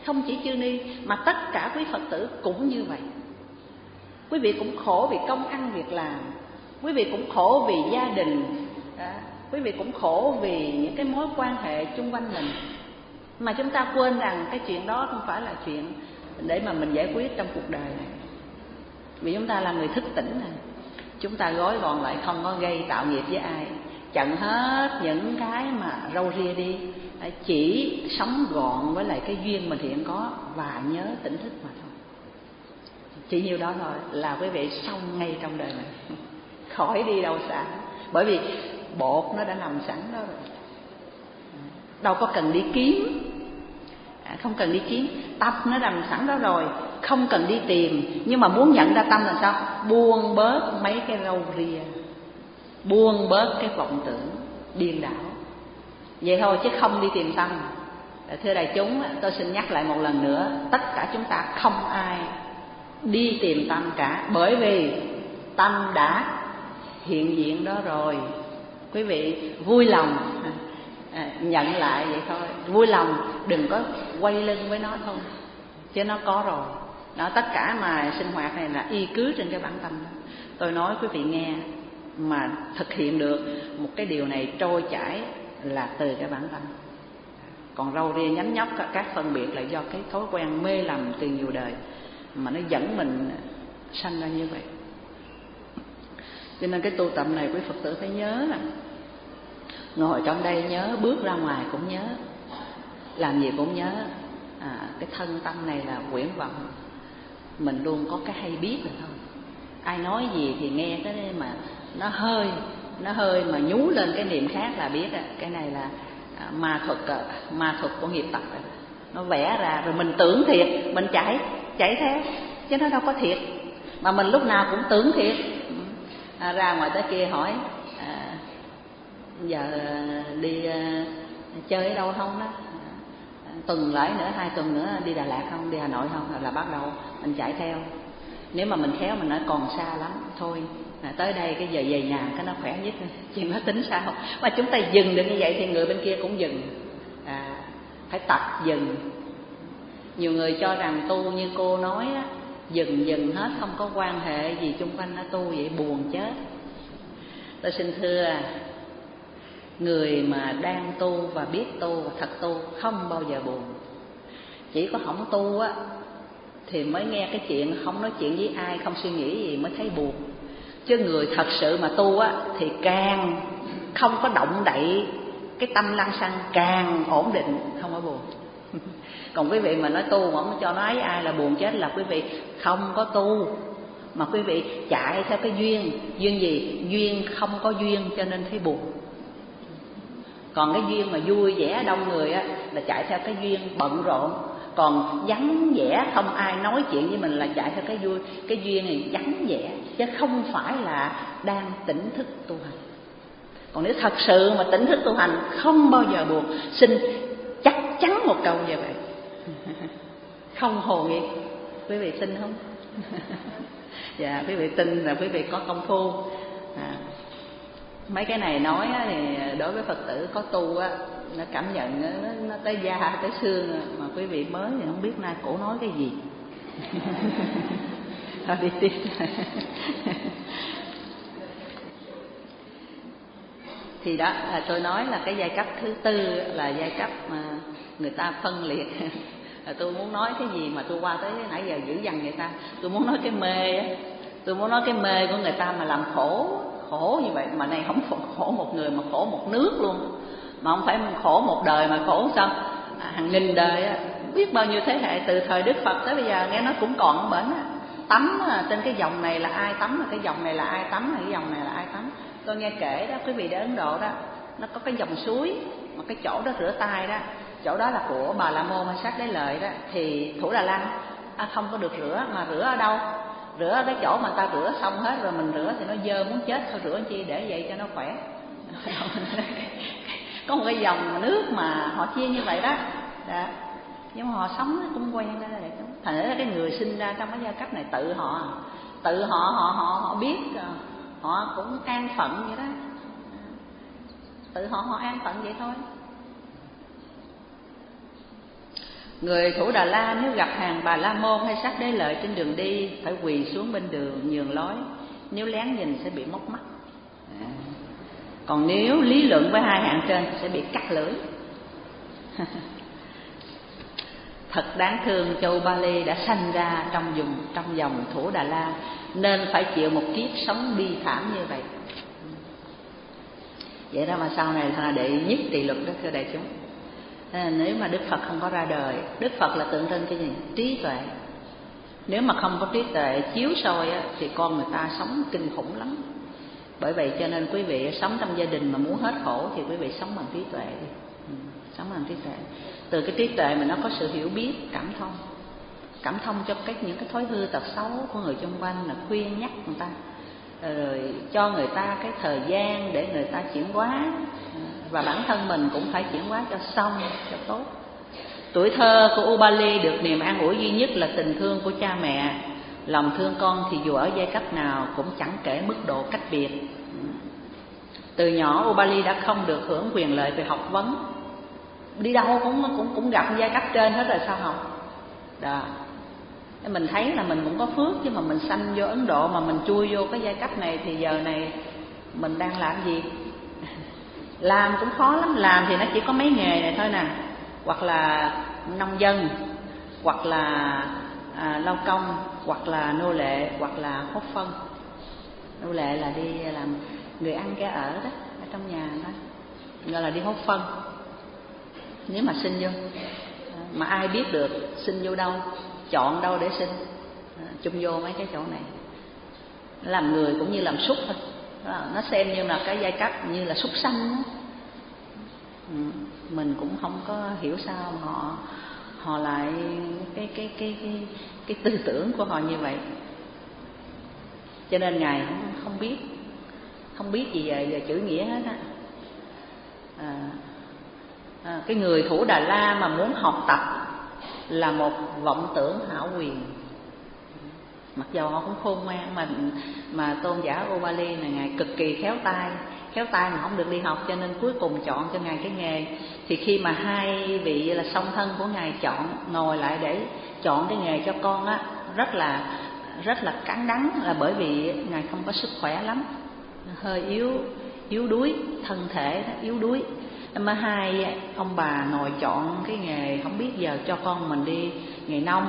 Không chỉ Chư Ni mà tất cả quý Phật tử cũng như vậy. Quý vị cũng khổ vì công ăn việc làm, quý vị cũng khổ vì gia đình, đó. Quý vị cũng khổ vì những cái mối quan hệ chung quanh mình. Mà chúng ta quên rằng cái chuyện đó không phải là chuyện để mà mình giải quyết trong cuộc đời này. Vì chúng ta là người thức tỉnh này, chúng ta gói gọn lại, không có gây tạo nghiệp với ai, chặn hết những cái mà râu ria đi, chỉ sống gọn với lại cái duyên mình hiện có và nhớ tỉnh thức mà thôi. Chỉ nhiêu đó thôi là quý vị xong ngay trong đời này, khỏi đi đâu xa. Bởi vì bột nó đã nằm sẵn đó rồi, đâu có cần đi kiếm, à, không cần đi kiếm. Tâm nó nằm sẵn đó rồi, không cần đi tìm. Nhưng mà muốn nhận ra tâm là sao? Buông bớt mấy cái râu ria, buông bớt cái vọng tưởng điên đảo, vậy thôi chứ không đi tìm tâm. Thưa đại chúng, tôi xin nhắc lại một lần nữa, tất cả chúng ta không ai đi tìm tâm cả, bởi vì tâm đã hiện diện đó rồi. Quý vị vui lòng à, nhận lại vậy thôi, vui lòng, đừng có quay lưng với nó thôi, chứ nó có rồi. Đó, tất cả mà sinh hoạt này là y cứ trên cái bản tâm đó. Tôi nói quý vị nghe, mà thực hiện được một cái điều này trôi chảy là từ cái bản tâm. Còn râu ria nhánh nhóc các phân biệt là do cái thói quen mê lầm từ nhiều đời mà nó dẫn mình sanh ra như vậy. Cho nên cái tu tập này quý Phật tử phải nhớ là ngồi trong đây nhớ, bước ra ngoài cũng nhớ, làm gì cũng nhớ. À, cái thân tâm này là quyển vọng, mình luôn có cái hay biết rồi thôi. Ai nói gì thì nghe cái mà nó hơi nó hơi mà nhú lên cái niệm khác là biết à, cái này là à, ma thuật à, ma thuật của nghiệp tập à. Nó vẽ ra rồi mình tưởng thiệt, mình chạy chạy theo, chứ nó đâu có thiệt. Mà mình lúc nào cũng tưởng thiệt. À, ra ngoài tới kia hỏi à, giờ đi à, chơi ở đâu không đó, à, tuần lại nữa, hai tuần nữa đi Đà Lạt không, đi Hà Nội không, là, là bắt đầu mình chạy theo. Nếu mà mình khéo mình nói còn xa lắm thôi, à, tới đây cái giờ về nhà cái nó khỏe nhất, chuyện nó tính sao. Mà chúng ta dừng được như vậy thì người bên kia cũng dừng. À, phải tập dừng. Nhiều người cho rằng tu như cô nói á, dừng dừng hết, không có quan hệ gì chung quanh nó tu vậy buồn chết. Tôi xin thưa, người mà đang tu và biết tu và thật tu không bao giờ buồn. Chỉ có không tu á thì mới nghe cái chuyện không nói chuyện với ai, không suy nghĩ gì mới thấy buồn. Chứ người thật sự mà tu á thì càng không có động đậy cái tâm lăng xăng, càng ổn định, không có buồn. Còn quý vị mà nói tu mà không cho nói ai là buồn chết là quý vị không có tu, mà quý vị chạy theo cái duyên. Duyên gì? Duyên không có duyên cho nên thấy buồn. Còn cái duyên mà vui vẻ đông người á là chạy theo cái duyên bận rộn. Còn vắng vẻ không ai nói chuyện với mình là chạy theo cái vui, cái duyên này vắng vẻ, chứ không phải là đang tỉnh thức tu hành. Còn nếu thật sự mà tỉnh thức tu hành không bao giờ buồn. Xin chắc chắn một câu như vậy. Không hồ nghi. Quý vị tin không? Dạ, quý vị tin là quý vị có công phu. À, mấy cái này nói á, thì đối với Phật tử có tu á, nó cảm nhận nó, nó tới da tới xương, mà quý vị mới thì không biết nay cổ nói cái gì. Thôi đi tiếp. Thì đó là tôi nói là cái giai cấp thứ tư là giai cấp mà người ta phân liệt. Tôi muốn nói cái gì mà tôi qua tới nãy giờ dữ dằn người ta. Tôi muốn nói cái mê á, tôi muốn nói cái mê của người ta mà làm khổ khổ như vậy. Mà này không khổ một người mà khổ một nước luôn, mà không phải khổ một đời mà khổ sao à, hàng nghìn đời á, biết bao nhiêu thế hệ từ thời Đức Phật tới bây giờ nghe nó cũng còn bển á. Tắm á, trên cái dòng này là ai tắm, cái dòng này là ai tắm, cái dòng này là ai tắm. Tôi nghe kể đó, quý vị đến Ấn Độ đó, nó có cái dòng suối mà cái chỗ đó rửa tay đó, chỗ đó là của Bà La Môn hay Sát Đế Lợi đó, thì Thủ Đà Lăng à, không có được rửa. Mà rửa ở đâu? Rửa ở cái chỗ mà ta rửa xong hết rồi mình rửa thì nó dơ muốn chết, thôi rửa chi để vậy cho nó khỏe. Có một cái dòng nước mà họ chia như vậy đó, đó. Nhưng mà họ sống cũng quen đó. Thành ra cái người sinh ra trong cái giai cấp này tự họ tự họ họ họ họ biết, họ cũng an phận vậy đó, tự họ họ an phận vậy thôi. Người Thủ Đà La nếu gặp hàng Bà La Môn hay Sắc Đế Lợi trên đường đi phải quỳ xuống bên đường nhường lối, nếu lén nhìn sẽ bị móc mắt. À. Còn nếu lý luận với hai hạng trên sẽ bị cắt lưỡi. Thật đáng thương cho Ubali đã sanh ra trong vùng trong dòng Thủ Đà La, nên phải chịu một kiếp sống bi thảm như vậy. Vậy đó mà sau này là đệ nhất tỳ luật đó thưa đại chúng. Nếu mà Đức Phật không có ra đời, Đức Phật là tượng trưng cái gì? Trí tuệ. Nếu mà không có trí tuệ chiếu soi á, thì con người ta sống kinh khủng lắm. Bởi vậy cho nên quý vị sống trong gia đình mà muốn hết khổ thì quý vị sống bằng trí tuệ đi. Ừ, sống bằng trí tuệ. Từ cái trí tuệ mà nó có sự hiểu biết, cảm thông, cảm thông cho các những cái thói hư tật xấu của người xung quanh, là khuyên nhắc người ta, rồi cho người ta cái thời gian để người ta chuyển hóa, và bản thân mình cũng phải chuyển hóa cho xong, cho tốt. Tuổi thơ của Ubali được niềm an ủi duy nhất là tình thương của cha mẹ. Lòng thương con thì dù ở giai cấp nào cũng chẳng kể mức độ cách biệt. Từ nhỏ Ubali đã không được hưởng quyền lợi về học vấn, đi đâu cũng cũng cũng gặp giai cấp trên hết rồi sao học. Đó. Mình thấy là mình cũng có phước, chứ mà mình sanh vô Ấn Độ mà mình chui vô cái giai cấp này thì giờ này mình đang làm gì? Làm cũng khó lắm. Làm thì nó chỉ có mấy nghề này thôi nè, hoặc là nông dân, hoặc là à, lao công, hoặc là nô lệ, hoặc là hốt phân. Nô lệ là đi làm người ăn kẻ ở đó, ở trong nhà đó, gọi là đi hốt phân. Nếu mà sinh vô, mà ai biết được sinh vô đâu, chọn đâu để sinh, chung vô mấy cái chỗ này. Làm người cũng như làm súc thôi, nó xem như là cái giai cấp như là súc sanh đó. Ừ, mình cũng không có hiểu sao mà họ họ lại cái cái cái cái cái tư tưởng của họ như vậy. Cho nên ngài không, không biết không biết gì về, về chữ nghĩa hết á. À, à, cái người Thủ Đà La mà muốn học tập là một vọng tưởng hão quyền. Mặc dù họ cũng khôn ngoan, mà mà tôn giả Ubali này ngài cực kỳ khéo tay, khéo tay mà không được đi học, cho nên cuối cùng chọn cho ngài cái nghề. Thì khi mà hai vị là song thân của ngài chọn ngồi lại để chọn cái nghề cho con á, rất là rất là cắn đắng, là bởi vì ngài không có sức khỏe lắm, hơi yếu yếu đuối, thân thể yếu đuối. Mà hai ông bà ngồi chọn cái nghề, không biết giờ cho con mình đi nghề nông,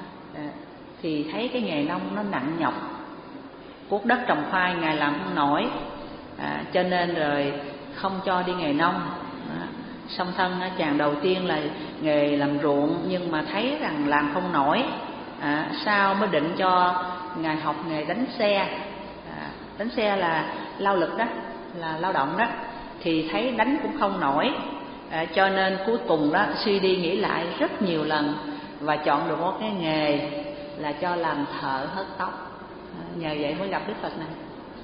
thì thấy cái nghề nông nó nặng nhọc, cuốc đất trồng khoai ngài làm không nổi, à, cho nên rồi không cho đi nghề nông. À, song thân chàng đầu tiên là nghề làm ruộng, nhưng mà thấy rằng làm không nổi, à, sao mới định cho ngài học nghề đánh xe. À, đánh xe là lao lực đó, là lao động đó, thì thấy đánh cũng không nổi, à, cho nên cuối cùng đó suy đi nghĩ lại rất nhiều lần và chọn được một cái nghề là cho làm thợ hớt tóc. À, nhờ vậy mới gặp Đức Phật này.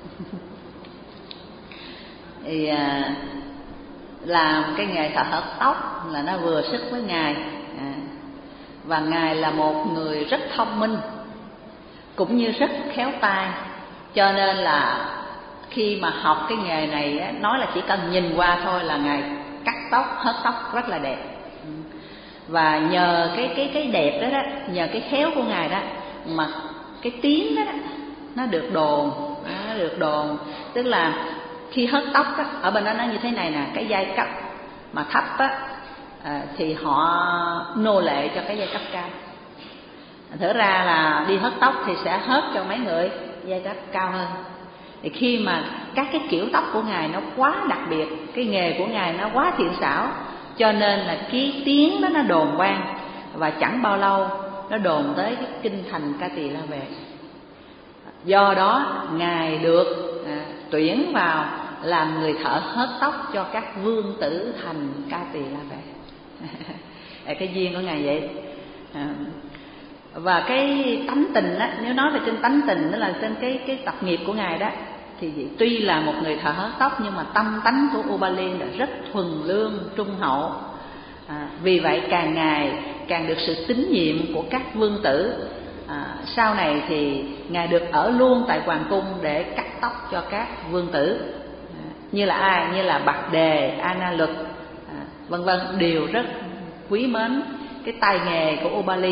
Thì à, làm cái nghề thợ hớt tóc là nó vừa sức với ngài, à, và ngài là một người rất thông minh cũng như rất khéo tay, cho nên là khi mà học cái nghề này nói là chỉ cần nhìn qua thôi là ngài cắt tóc, hớt tóc rất là đẹp. Và nhờ cái cái cái đẹp đó đó, nhờ cái khéo của ngài đó mà cái tiếng đó, đó nó được đồn, nó được đồn, tức là khi hớt tóc đó, ở bên đó nó như thế này nè, cái giai cấp mà thấp á, à, thì họ nô lệ cho cái giai cấp cao. Thực ra là đi hớt tóc thì sẽ hớt cho mấy người giai cấp cao hơn. Thì khi mà các cái kiểu tóc của ngài nó quá đặc biệt, cái nghề của ngài nó quá thiện xảo, cho nên là cái tiếng đó nó đồn vang, và chẳng bao lâu nó đồn tới cái kinh thành Ca Tỳ La Vệ. Do đó ngài được à, tuyển vào làm người thợ hớt tóc cho các vương tử thành Ca Tỳ La Vệ. Cái duyên của ngài vậy. À, và cái tánh tình á, nếu nói về trên tánh tình, đó là trên cái cái tập nghiệp của ngài đó, thì tuy là một người thợ hớt tóc nhưng mà tâm tánh của Ubali là rất thuần lương, trung hậu. À, vì vậy càng ngày càng được sự tín nhiệm của các vương tử. À, sau này thì ngài được ở luôn tại hoàng cung để cắt tóc cho các vương tử, à, như là ai, như là Bạc Đề, A Na Luật, à, vân vân, đều rất quý mến cái tay nghề của Ubali.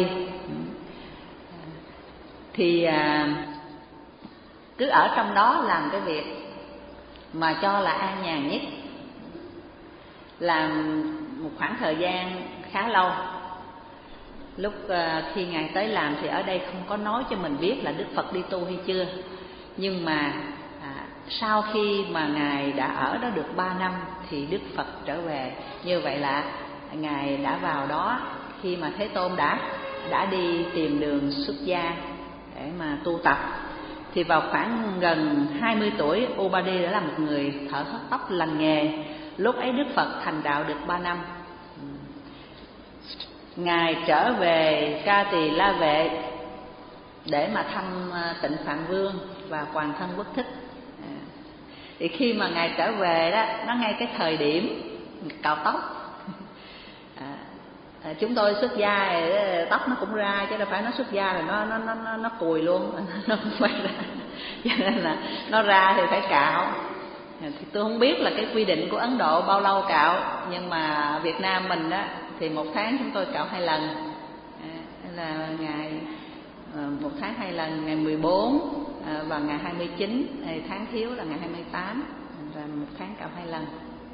Thì à, cứ ở trong đó làm cái việc mà cho là an nhàn nhất. Làm một khoảng thời gian khá lâu. Lúc à, khi Ngài tới làm thì ở đây không có nói cho mình biết là Đức Phật đi tu hay chưa. Nhưng mà à, sau khi mà Ngài đã ở đó được ba năm thì Đức Phật trở về. Như vậy là Ngài đã vào đó khi mà Thế Tôn đã đã đi tìm đường xuất gia để mà tu tập. Thì vào khoảng gần hai mươi tuổi, Ubali đã là một người thợ hớt tóc lành nghề. Lúc ấy Đức Phật thành đạo được ba năm. Ngài trở về Ca Tỳ La Vệ để mà thăm Tịnh Phạn Vương và Hoàng thân Quốc Thích. Thì khi mà Ngài trở về đó, nó ngay cái thời điểm cạo tóc. À, chúng tôi xuất gia tóc nó cũng ra, chứ đâu phải nó xuất gia rồi nó nó nó nó cùi luôn, nó cũng phải ra. Cho nên là nó ra thì phải cạo. Thì tôi không biết là cái quy định của Ấn Độ bao lâu cạo, nhưng mà Việt Nam mình đó thì một tháng chúng tôi cạo hai lần. À, là ngày một tháng hai lần, ngày mười bốn à, và ngày hai mươi chín, tháng thiếu là ngày hai mươi tám, và một tháng cạo hai lần.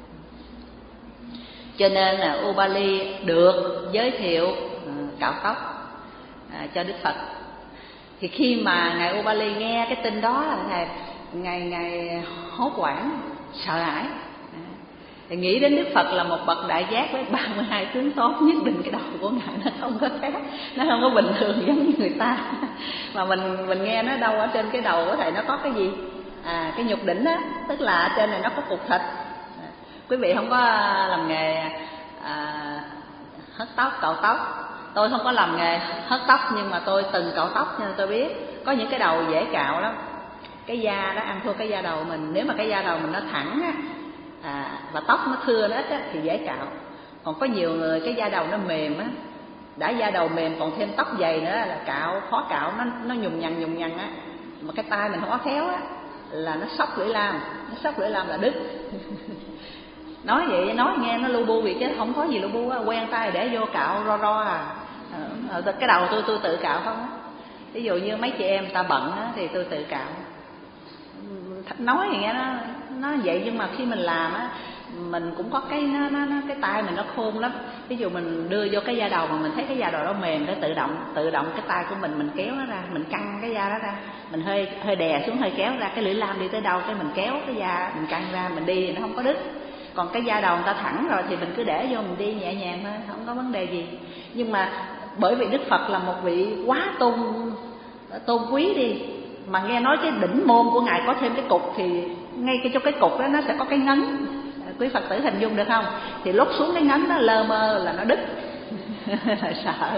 Cho nên là Ubali được giới thiệu uh, cạo tóc uh, cho Đức Phật. Thì khi mà ngài Ubali nghe cái tin đó là thầy ngài ngài hốt hoảng, sợ hãi. Thì nghĩ đến Đức Phật là một bậc đại giác với ba mươi hai tướng tốt, nhất định cái đầu của ngài nó không có khác, nó không có bình thường giống như người ta. Mà mình mình nghe nó đâu ở trên cái đầu của thầy nó có cái gì? À, cái nhục đỉnh á, tức là ở trên này nó có cục thịt. Quý vị không có làm nghề à, hớt tóc, cạo tóc. Tôi không có làm nghề hớt tóc, nhưng mà tôi từng cạo tóc nên tôi biết. Có những cái đầu dễ cạo lắm. Cái da đó ăn thua cái da đầu mình. Nếu mà cái da đầu mình nó thẳng á, à, và tóc nó thưa nó ít á, thì dễ cạo. Còn có nhiều người cái da đầu nó mềm á, đã da đầu mềm còn thêm tóc dày nữa là cạo khó cạo, nó nó nhùng nhằn nhùng nhằn á. Mà cái tay mình không có khéo á là nó xóc lưỡi lam, nó xóc lưỡi lam là đứt. Nói vậy nói nghe nó lu bu vậy chứ không có gì lu bu á, quen tay để vô cạo ro ro à. Ở cái đầu tôi tôi tự cạo không á. Ví dụ như mấy chị em ta bận á thì tôi tự cạo. Nói thì nghe nó nó vậy, nhưng mà khi mình làm á mình cũng có cái nó, nó, nó cái tay mình nó khôn lắm. Ví dụ mình đưa vô cái da đầu mà mình thấy cái da đầu nó mềm, nó tự động tự động cái tay của mình mình kéo nó ra, mình căng cái da đó ra, mình hơi hơi đè xuống hơi kéo ra, cái lưỡi lam đi tới đâu cái mình kéo cái da mình căng ra, mình đi nó không có đứt. Còn cái da đầu người ta thẳng rồi thì mình cứ để vô mình đi nhẹ nhàng thôi, không có vấn đề gì. Nhưng mà bởi vì Đức Phật là một vị quá tôn tôn quý đi, mà nghe nói cái đỉnh môn của ngài có thêm cái cục, thì ngay cái trong cái cục đó nó sẽ có cái ngấn. Quý Phật tử hình dung được không? Thì lúc xuống cái ngấn đó lơ mơ là nó đứt. Sợ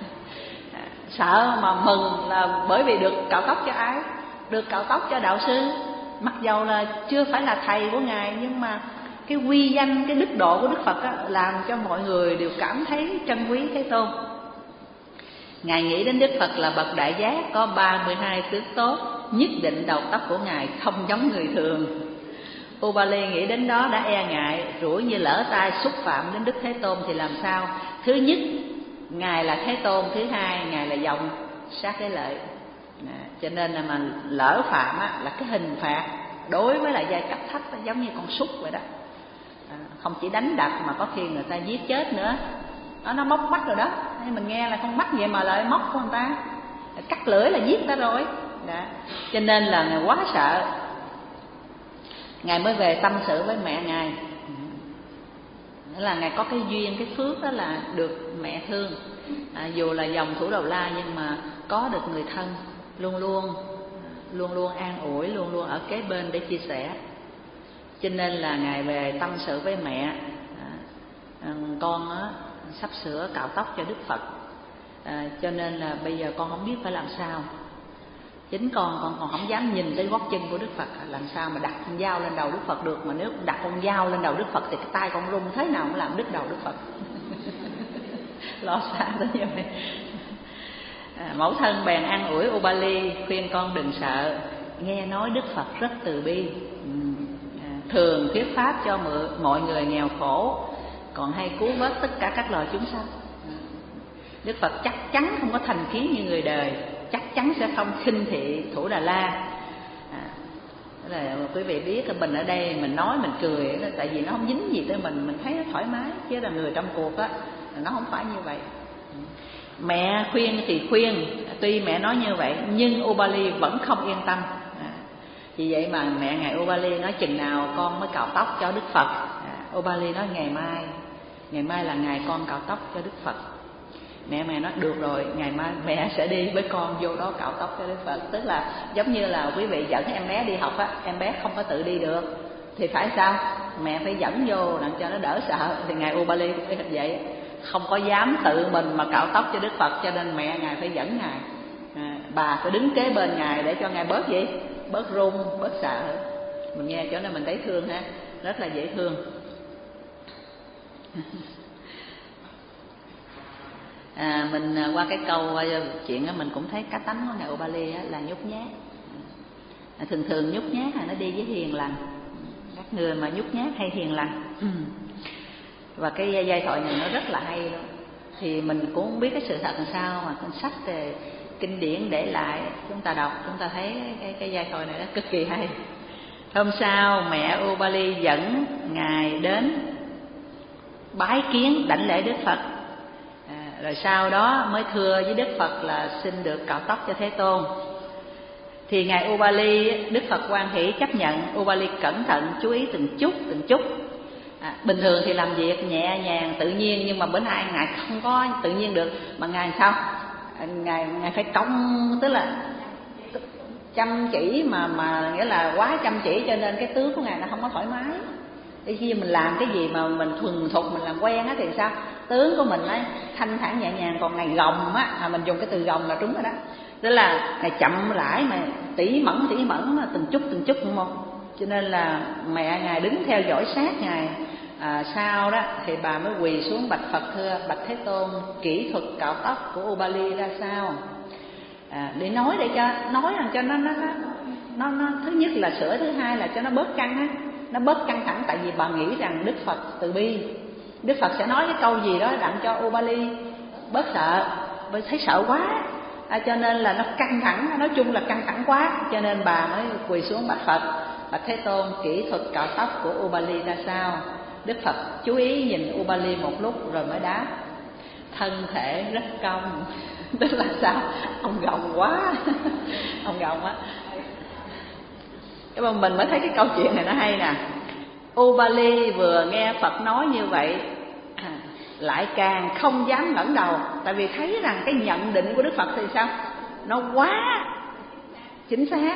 sợ mà mừng là bởi vì được cạo tóc cho ai? Được cạo tóc cho đạo sư. Mặc dầu là chưa phải là thầy của ngài, nhưng mà cái uy danh, cái đức độ của Đức Phật á, làm cho mọi người đều cảm thấy trân quý Thế Tôn. Ngài nghĩ đến Đức Phật là bậc đại giác, có ba mươi hai tướng tốt, nhất định đầu tóc của ngài không giống người thường. Ubali nghĩ đến đó đã e ngại, rủi như lỡ tay xúc phạm đến Đức Thế Tôn thì làm sao? Thứ nhất, ngài là Thế Tôn; thứ hai, ngài là dòng sát cái lợi. À, cho nên là mà lỡ phạm á, là cái hình phạt đối với lại giai cấp thấp giống như con súc vậy đó. À, không chỉ đánh đập mà có khi người ta giết chết nữa. Đó, nó móc mắt rồi đó. Mình nghe là con mắt vậy mà lại móc của người ta, cắt lưỡi là giết ta rồi đó. Cho nên là ngài quá sợ. Ngài mới về tâm sự với mẹ ngài. Nghĩa là ngài có cái duyên, cái phước đó là được mẹ thương. À, dù là dòng Thủ Đầu La nhưng mà có được người thân luôn luôn luôn luôn an ủi, luôn luôn ở kế bên để chia sẻ. Cho nên là ngài về tâm sự với mẹ. À, con á, sắp sửa cạo tóc cho Đức Phật. À, cho nên là bây giờ con không biết phải làm sao. Chính con con còn không dám nhìn tới gót chân của Đức Phật, làm sao mà đặt con dao lên đầu Đức Phật được. Mà nếu đặt con dao lên đầu Đức Phật thì cái tay con rung thế nào cũng làm đứt đầu Đức Phật. Lo xa tới như vậy. À, mẫu thân bèn an ủi Ubali, khuyên con đừng sợ, nghe nói Đức Phật rất từ bi, à, thường thuyết pháp cho mọi người nghèo khổ, còn hay cứu vớt tất cả các loài chúng sanh. Đức Phật chắc chắn không có thành kiến như người đời, chắc chắn sẽ không khinh thị Thủ Đà La. À, là quý vị biết mình ở đây mình nói mình cười tại vì nó không dính gì tới mình, mình thấy nó thoải mái, chứ là người trong cuộc á nó không phải như vậy. Mẹ khuyên thì khuyên, tuy mẹ nói như vậy nhưng Ubali vẫn không yên tâm. À, vì vậy mà mẹ ngài Ubali nói chừng nào con mới cạo tóc cho Đức Phật. À, Ubali nói ngày mai, ngày mai là ngày con cạo tóc cho Đức Phật. Mẹ mẹ nói được rồi, ngày mai mẹ sẽ đi với con vô đó cạo tóc cho Đức Phật. Tức là giống như là quý vị dẫn em bé đi học á, em bé không có tự đi được thì phải sao? Mẹ phải dẫn vô đặng cho nó đỡ sợ. Thì ngài Ubali cũng phải vậy, không có dám tự mình mà cạo tóc cho Đức Phật, cho nên mẹ ngài phải dẫn ngài. À, bà phải đứng kế bên ngài để cho ngài bớt gì? Bớt run, bớt sợ. Mình nghe chỗ này mình thấy thương ha, rất là dễ thương. À, mình qua cái câu chuyện đó, mình cũng thấy cá tánh của ngài Ubali á, là nhút nhát. À, thường thường nhút nhát là nó đi với hiền lành, các người mà nhút nhát hay hiền lành. Và cái giai thoại này nó rất là hay luôn. Thì mình cũng không biết cái sự thật làm sao mà con sách về kinh điển để lại, chúng ta đọc chúng ta thấy cái, cái giai thoại này nó cực kỳ hay. Hôm sau mẹ Ubali dẫn ngài đến bái kiến đảnh lễ Đức Phật. À, rồi sau đó mới thưa với Đức Phật là xin được cạo tóc cho Thế Tôn. Thì ngài Ubali, Đức Phật hoan hỷ chấp nhận. Ubali cẩn thận chú ý từng chút từng chút. À, bình thường thì làm việc nhẹ nhàng tự nhiên, nhưng mà bữa nay ngài không có tự nhiên được, mà ngài sao? À, ngài ngài phải cong, tức là chăm chỉ mà mà nghĩa là quá chăm chỉ, cho nên cái tướng của ngài nó không có thoải mái. Thì khi mình làm cái gì mà mình thuần thục, mình làm quen á thì sao? Tướng của mình nó thanh thản nhẹ nhàng, còn ngài gồng á, à, mình dùng cái từ gồng là trúng rồi đó. Tức là ngài chậm lại mà tỉ mẩn tỉ mẩn từng chút từng chút đúng không? Cho nên là mẹ ngài đứng theo dõi sát ngài. À, sau đó thì bà mới quỳ xuống bạch Phật thưa: bạch Thế Tôn, kỹ thuật cạo tóc của Ubali ra sao? À, để nói để cho nói làm cho nó nó nó nó thứ nhất là sửa, thứ hai là cho nó bớt căng á, nó bớt căng thẳng. Tại vì bà nghĩ rằng Đức Phật từ bi, Đức Phật sẽ nói cái câu gì đó đặng cho Ubali bớt sợ, bởi thấy sợ quá. À, cho nên là nó căng thẳng, nói chung là căng thẳng quá, cho nên bà mới quỳ xuống bạch Phật: bạch Thế Tôn, kỹ thuật cạo tóc của Ubali ra sao? Đức Phật chú ý nhìn Ubali một lúc rồi mới đáp: thân thể rất cong. Tức là sao? Ông gồng quá. Ông gồng á. Cái mà mình mới thấy cái câu chuyện này nó hay nè. Ubali vừa nghe Phật nói như vậy à, lại càng không dám ngẩng đầu, tại vì thấy rằng cái nhận định của Đức Phật thì sao? Nó quá chính xác.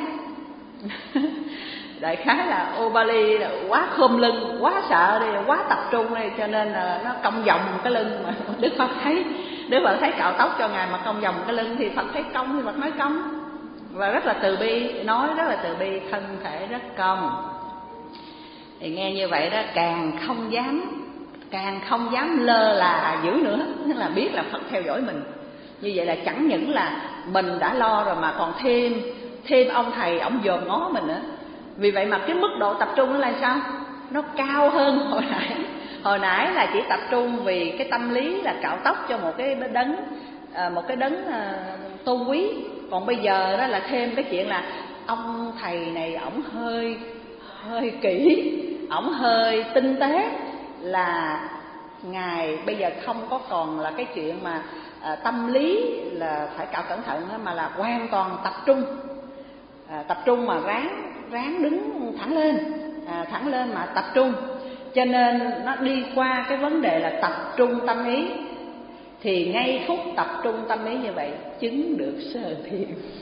Đại khái là Ubali là quá khom lưng, quá sợ đi, quá tập trung đi, cho nên là nó cong vòng cái lưng. Mà Đức Phật thấy, Đức Phật thấy cạo tóc cho ngài mà cong vòng cái lưng thì Phật thấy cong thì Phật nói cong, và rất là từ bi, nói rất là từ bi, thân thể rất cong. Thì nghe như vậy đó càng không dám, càng không dám lơ là dữ nữa, tức là biết là Phật theo dõi mình. Như vậy là chẳng những là mình đã lo rồi mà còn thêm thêm ông thầy ổng dòm ngó mình nữa. Vì vậy mà cái mức độ tập trung nó là sao? Nó cao hơn hồi nãy. Hồi nãy là chỉ tập trung vì cái tâm lý là cạo tóc cho một cái đấng một cái đấng tôn quý. Còn bây giờ đó là thêm cái chuyện là ông thầy này ổng hơi hơi kỹ, ổng hơi tinh tế, là ngài bây giờ không có còn là cái chuyện mà à, tâm lý là phải cạo cẩn thận, mà là hoàn toàn tập trung. À, tập trung mà ráng ráng đứng thẳng lên, à, thẳng lên mà tập trung. Cho nên nó đi qua cái vấn đề là tập trung tâm ý. Thì ngay phút tập trung tâm ý như vậy chứng được sơ thiền.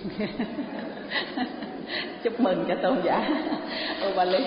Chúc mừng cho tôn giả Ubali.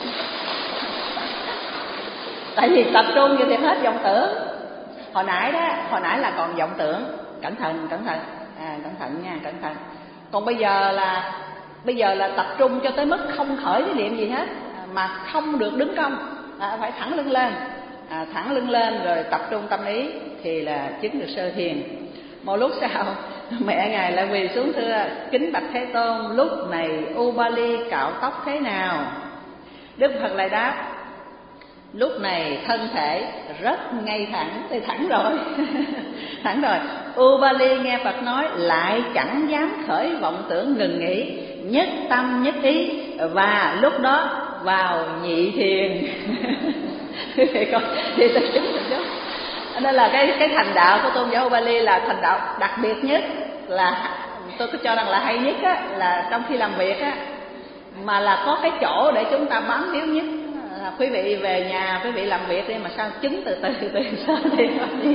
Tại vì tập trung như thì hết vọng tưởng. Hồi nãy đó, hồi nãy là còn vọng tưởng. Cẩn thận, cẩn thận, à, cẩn thận nha, cẩn thận. Còn bây giờ là bây giờ là tập trung cho tới mức không khởi cái niệm gì hết, mà không được đứng cong, à, phải thẳng lưng lên, à, thẳng lưng lên rồi tập trung tâm ý thì là chứng được sơ thiền. Một lúc sau mẹ ngài lại quỳ xuống thưa: kính bạch Thế Tôn, lúc này Ubali cạo tóc thế nào? Đức Phật lại đáp: lúc này thân thể rất ngay thẳng, thì thẳng rồi. Thẳng rồi, Ubali nghe Phật nói lại chẳng dám khởi vọng tưởng ngừng nghỉ, nhất tâm nhất ý, và lúc đó vào nhị thiền. Quý vị coi đi tới chứng một chút. Nên là cái cái thành đạo của tôn giả Ubali là thành đạo đặc biệt nhất, là tôi cứ cho rằng là hay nhất á, là trong khi làm việc á, mà là có cái chỗ để chúng ta bám víu nhất. À, quý vị về nhà quý vị làm việc đi mà sao chứng từ từ từ sao đi,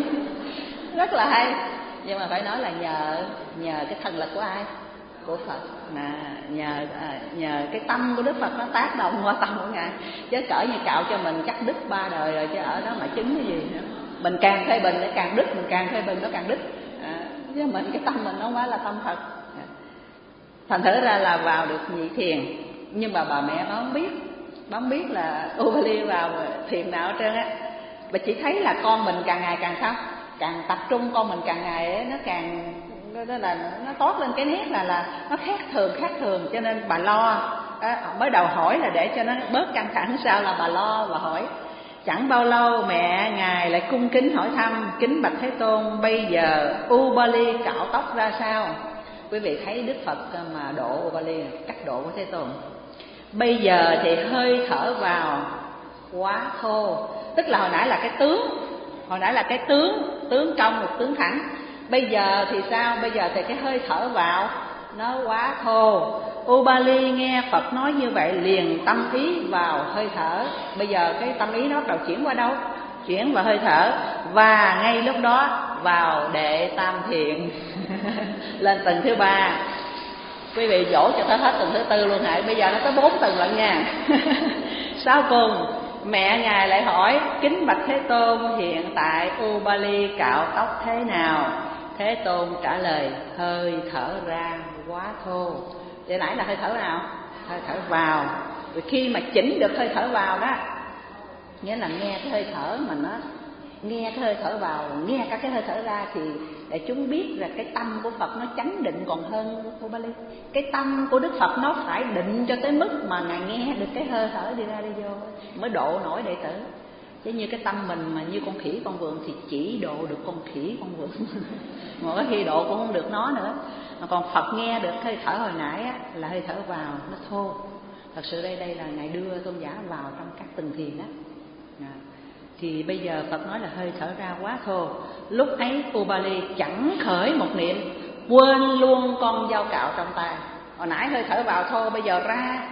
rất là hay. Nhưng mà phải nói là nhờ nhờ cái thần lực của ai? Của Phật. Nè, nhờ à, nhờ cái tâm của Đức Phật nó tác động qua tâm của ngài, chứ cỡ như cạo cho mình cắt đứt ba đời rồi, chứ ở đó mà chứng cái gì nữa. Mình càng phê bình nó càng đứt, mình càng phê bình nó càng đứt. À, chứ mình cái tâm mình nó quá là tâm Phật. À, thành thử ra là vào được nhị thiền. Nhưng mà bà mẹ bà không biết, bà không biết là Ubali vào thiền nào hết trơn á. Bà chỉ thấy là con mình càng ngày càng sao, càng tập trung, con mình càng ngày ấy, nó càng đó là nó toát lên cái nét là là nó khác thường khác thường, cho nên bà lo. À, mới đầu hỏi là để cho nó bớt căng thẳng, sao là bà lo và hỏi. Chẳng bao lâu mẹ ngài lại cung kính hỏi thăm: kính bạch Thế Tôn, bây giờ Ubali cạo tóc ra sao? Quý vị thấy Đức Phật mà độ Ubali, cách độ của Thế Tôn. Bây giờ thì hơi thở vào quá thô, tức là hồi nãy là cái tướng, hồi nãy là cái tướng tướng cong một tướng thẳng. Bây giờ thì sao? Bây giờ thì cái hơi thở vào nó quá thô. Ubali nghe Phật nói như vậy liền tâm ý vào hơi thở. Bây giờ cái tâm ý nó bắt đầu chuyển qua đâu? Chuyển vào hơi thở. Và ngay lúc đó vào đệ tam thiền. Lên tầng thứ ba. Quý vị dỗ cho tới hết tầng thứ tư luôn hả? Bây giờ nó tới bốn tầng lận nha. Sau cùng mẹ ngài lại hỏi: kính bạch Thế Tôn, hiện tại Ubali cạo tóc thế nào? Thế Tôn trả lời: hơi thở ra quá thô. Để nãy là hơi thở nào? Hơi thở vào. Rồi khi mà chỉnh được hơi thở vào đó, nghĩa là nghe cái hơi thở mà nó nghe cái hơi thở vào, nghe cả cái hơi thở ra, thì để chúng biết là cái tâm của Phật nó chánh định còn hơn Ubali. Cái tâm của Đức Phật nó phải định cho tới mức mà ngài nghe được cái hơi thở đi ra đi vô mới độ nổi đệ tử. Chứ như cái tâm mình mà như con khỉ con vượn thì chỉ độ được con khỉ con vượn, mà có khi độ cũng không được nó nữa. Mà còn Phật nghe được hơi thở hồi nãy á, là hơi thở vào nó thô. Thật sự đây đây là ngài đưa tôn giả vào trong các tầng thiền đó. À, thì bây giờ Phật nói là hơi thở ra quá thô. Lúc ấy Ubali chẳng khởi một niệm, quên luôn con dao cạo trong tay. Hồi nãy hơi thở vào thô, bây giờ ra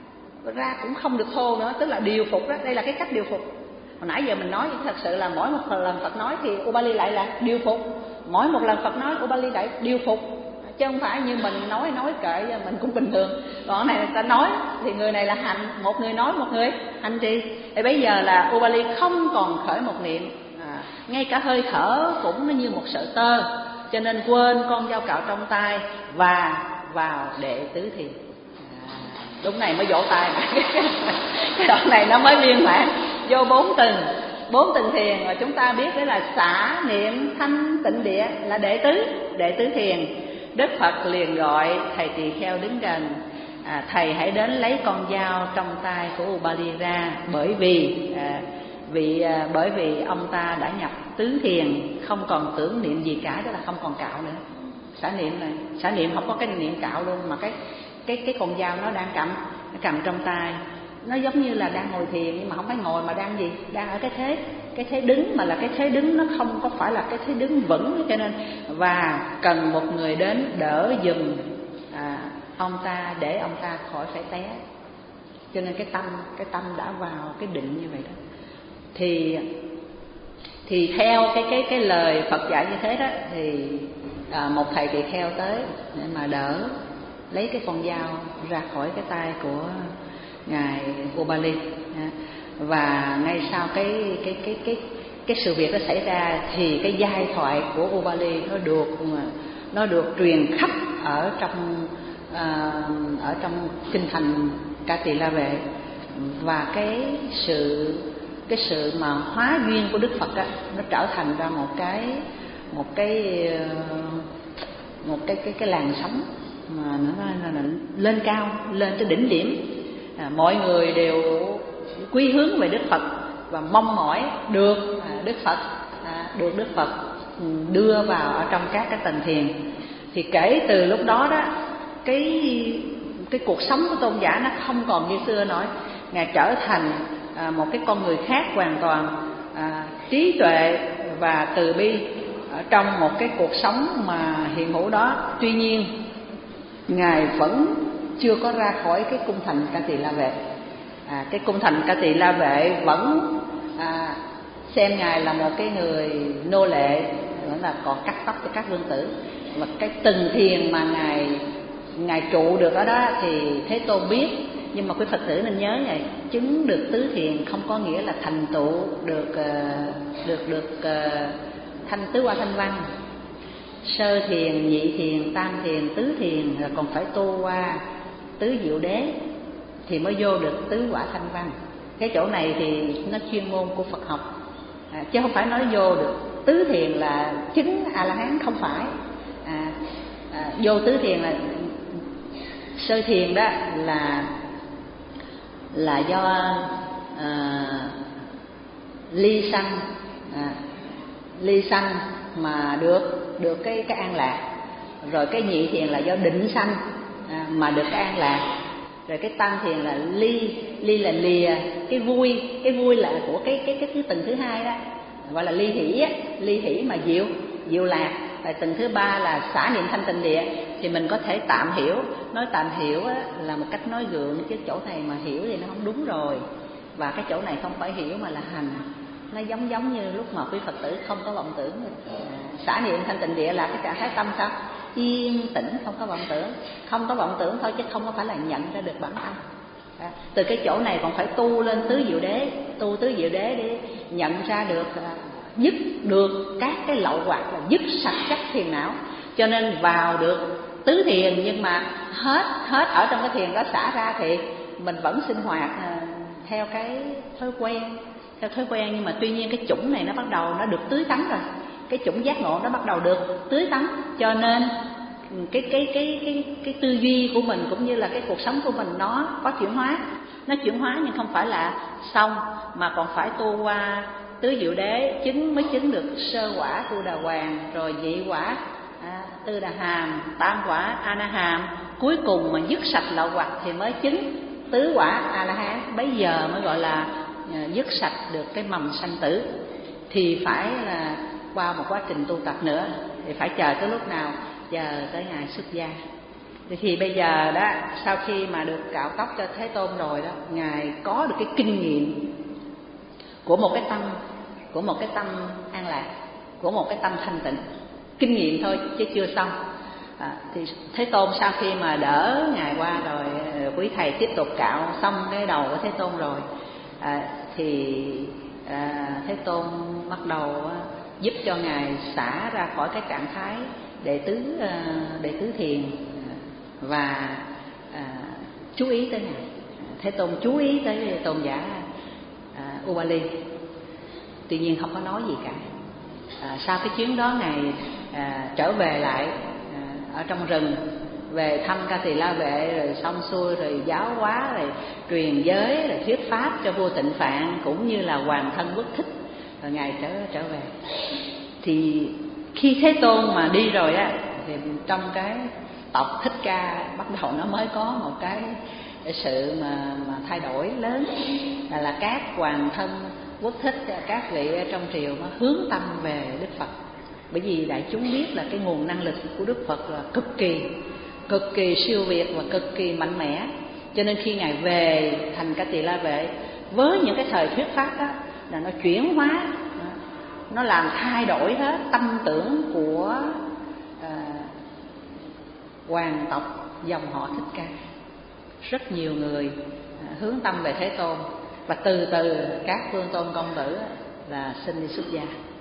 ra cũng không được thô nữa, tức là điều phục đó. Đây là cái cách điều phục. Hồi nãy giờ mình nói thật sự là mỗi một lần Phật nói thì Ubali lại là điều phục. Mỗi một lần Phật nói Ubali lại điều phục, chứ không phải như mình nói nói kệ mình cũng bình thường. Còn này người ta nói thì người này là hành, một người nói một người hành trì. Thì bây giờ là Ubali không còn khởi một niệm, à, ngay cả hơi thở cũng nó như một sợi tơ, cho nên quên con dao cạo trong tay và vào đệ tứ thiền. À, đúng này mới vỗ tay mà. Cái đoạn này nó mới viên mãn vô bốn tầng. Bốn tầng thiền mà chúng ta biết đó là xả niệm thanh tịnh địa là đệ tứ, đệ tứ thiền. Đức Phật liền gọi thầy tỳ kheo đứng gần: à, thầy hãy đến lấy con dao trong tay của Ubali ra, bởi vì à, vì à, bởi vì ông ta đã nhập tứ thiền, không còn tưởng niệm gì cả, tức là không còn cạo nữa. Xả niệm này, xả niệm không có cái niệm cạo luôn, mà cái cái cái con dao nó đang cầm, nó cầm trong tay. Nó giống như là đang ngồi thiền, nhưng mà không phải ngồi mà đang gì? Đang ở cái thế cái thế đứng, mà là cái thế đứng nó không có phải là cái thế đứng vững, cho nên và cần một người đến đỡ giùm à, ông ta, để ông ta khỏi phải té. Cho nên cái tâm cái tâm đã vào cái định như vậy đó. Thì thì theo cái cái cái lời Phật dạy như thế đó, thì à, một thầy tỳ kheo tới để mà đỡ lấy cái con dao ra khỏi cái tay của ngài Ubali. Và ngay sau cái cái cái cái cái sự việc đó xảy ra, thì cái giai thoại của Ubali nó được nó được truyền khắp ở trong à, ở trong kinh thành Ca Tỳ La Vệ. Và cái sự cái sự mà hóa duyên của Đức Phật đó, nó trở thành ra một cái một cái một cái cái cái làn sóng mà nó, nó, nó lên cao, lên tới đỉnh điểm. À, mọi người đều quy hướng về Đức Phật và mong mỏi được à, Đức Phật à, được Đức Phật đưa vào ở trong các cái tầng thiền. Thì kể từ lúc đó đó, cái cái cuộc sống của tôn giả nó không còn như xưa nữa. Ngài trở thành à, một cái con người khác hoàn toàn, à, trí tuệ và từ bi ở trong một cái cuộc sống mà hiện hữu đó. Tuy nhiên Ngài vẫn chưa có ra khỏi cái cung thành Ca Tỳ La Vệ. À, cái cung thành Ca Tỳ La Vệ vẫn à, xem Ngài là một cái người nô lệ, vẫn là còn cắt tóc cho các vương tử. Và cái từng thiền mà Ngài Ngài trụ được ở đó thì Thế Tôn biết. Nhưng mà quý Phật tử nên nhớ Ngài chứng được tứ thiền không có nghĩa là thành tựu được được được thanh tứ hoa thanh văn. Sơ thiền, nhị thiền, tam thiền, tứ thiền, rồi còn phải tu qua tứ diệu đế thì mới vô được tứ quả thanh văn. Cái chỗ này thì nó chuyên môn của Phật học, à, chứ không phải nói vô được tứ thiền là chứng A La Hán, không phải. À, à, vô tứ thiền là sơ thiền đó là là do à, ly sanh à, ly sanh mà được được cái cái an lạc. Rồi cái nhị thiền là do định sanh à, mà được cái an lạc. Rồi cái tam thiền là ly ly là lìa cái vui, cái vui là của cái cái cái thứ tầng thứ hai đó, gọi là ly hỷ á, ly hỷ mà diệu diệu lạc. Rồi tầng thứ ba là xả niệm thanh tịnh địa. Thì mình có thể tạm hiểu, nói tạm hiểu á, là một cách nói gượng, chứ chỗ này mà hiểu thì nó không đúng rồi. Và cái chỗ này không phải hiểu mà là hành. Nó giống giống như lúc mà quý Phật tử không có vọng tưởng. Xả niệm thanh tịnh địa là cái trạng thái tâm sao? Yên tĩnh, không có vọng tưởng. Không có vọng tưởng thôi chứ không có phải là nhận ra được bản thân. À, từ cái chỗ này còn phải tu lên tứ diệu đế, tu tứ diệu đế để nhận ra được, à, dứt được các cái lậu hoặc, là dứt sạch các phiền não. Cho nên vào được tứ thiền, nhưng mà hết hết ở trong cái thiền đó xả ra thì mình vẫn sinh hoạt à, theo cái thói quen, theo thói quen. Nhưng mà tuy nhiên cái chủng này nó bắt đầu nó được tưới tắm rồi, cái chủng giác ngộ nó bắt đầu được tưới tắm. Cho nên cái cái cái cái cái tư duy của mình cũng như là cái cuộc sống của mình nó có chuyển hóa, nó chuyển hóa nhưng không phải là xong, mà còn phải tu qua tứ diệu đế chứng mới chứng được sơ quả Tu Đà Hoàng, rồi nhị quả à, Tư Đà Hàm, tam quả A Na Hàm, cuối cùng mà dứt sạch lậu hoặc thì mới chứng tứ quả A La Hán. Bây giờ mới gọi là à, dứt sạch được cái mầm sanh tử. Thì phải là qua một quá trình tu tập nữa, thì phải chờ tới lúc nào? Chờ tới ngày xuất gia. Thì bây giờ đó, sau khi mà được cạo tóc cho Thế Tôn rồi đó, Ngài có được cái kinh nghiệm của một cái tâm, của một cái tâm an lạc, của một cái tâm thanh tịnh. Kinh nghiệm thôi chứ chưa xong. À, thì Thế Tôn sau khi mà đỡ Ngài qua rồi, quý thầy tiếp tục cạo xong cái đầu của Thế Tôn rồi, à, thì à, Thế Tôn bắt đầu giúp cho Ngài xả ra khỏi cái trạng thái đệ tứ đệ tứ thiền và à, chú ý tới Ngài. Thế Tôn chú ý tới tôn giả à, Ubali. Tuy nhiên không có nói gì cả. À, sau cái chuyến đó Ngài à, trở về lại à, ở trong rừng, về thăm Ca Tỳ La Vệ, rồi xong xuôi rồi giáo hóa, rồi truyền giới, rồi thuyết pháp cho vua Tịnh Phạn cũng như là hoàng thân Quốc Thích. Rồi Ngài trở trở về. Thì khi Thế Tôn mà đi rồi á, thì trong cái tộc Thích Ca bắt đầu nó mới có một cái, cái sự mà mà thay đổi lớn, là là các hoàng thân Quốc Thích, các vị trong triều nó hướng tâm về Đức Phật. Bởi vì đại chúng biết là cái nguồn năng lực của Đức Phật là cực kỳ cực kỳ siêu việt và cực kỳ mạnh mẽ. Cho nên khi Ngài về thành Ca Tỳ La Vệ, với những cái thời thuyết pháp đó, là nó chuyển hóa, nó làm thay đổi hết tâm tưởng của à, hoàng tộc dòng họ Thích Ca. Rất nhiều người à, hướng tâm về Thế Tôn, và từ từ các vương tôn công tử là xin đi xuất gia.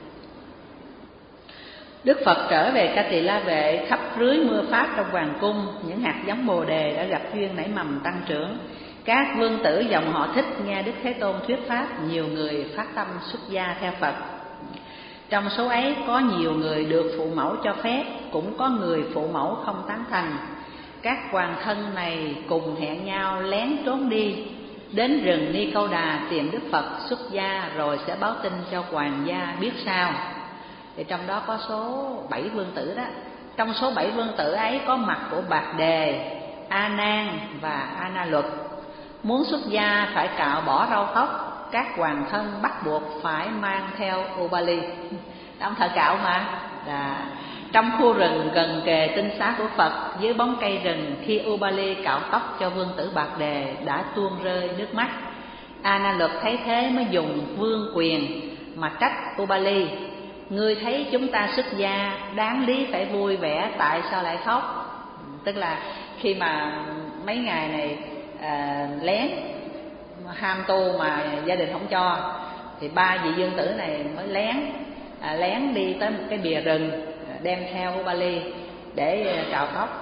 Đức Phật trở về Ca Tỳ La Vệ, khắp rưới mưa pháp trong hoàng cung, những hạt giống bồ đề đã gặp duyên nảy mầm tăng trưởng. Các vương tử dòng họ Thích nghe Đức Thế Tôn thuyết pháp, nhiều người phát tâm xuất gia theo Phật. Trong số ấy có nhiều người được phụ mẫu cho phép, cũng có người phụ mẫu không tán thành. Các hoàng thân này cùng hẹn nhau lén trốn đi, đến rừng Ni Câu Đà tìm Đức Phật xuất gia, rồi sẽ báo tin cho hoàng gia biết sao. thì trong đó có số bảy vương tử đó. Trong số bảy vương tử ấy có mặt của Bạc Đề, A Nan và A Na Luật. Muốn xuất gia phải cạo bỏ râu tóc, các hoàng thân bắt buộc phải mang theo Ubali. Ông thợ cạo mà. Là trong khu rừng gần kề tinh xá của Phật, dưới bóng cây rừng, khi Ubali cạo tóc cho vương tử Bạc Đề đã tuôn rơi nước mắt. A Na Luật thấy thế mới dùng vương quyền mà trách Ubali: ngươi thấy chúng ta xuất gia, đáng lý phải vui vẻ, tại sao lại khóc? Tức là khi mà mấy ngày này à, lén ham tu mà gia đình không cho, thì ba vị dương tử này mới lén à, lén đi tới một cái bìa rừng, đem theo Ubali để cạo tóc.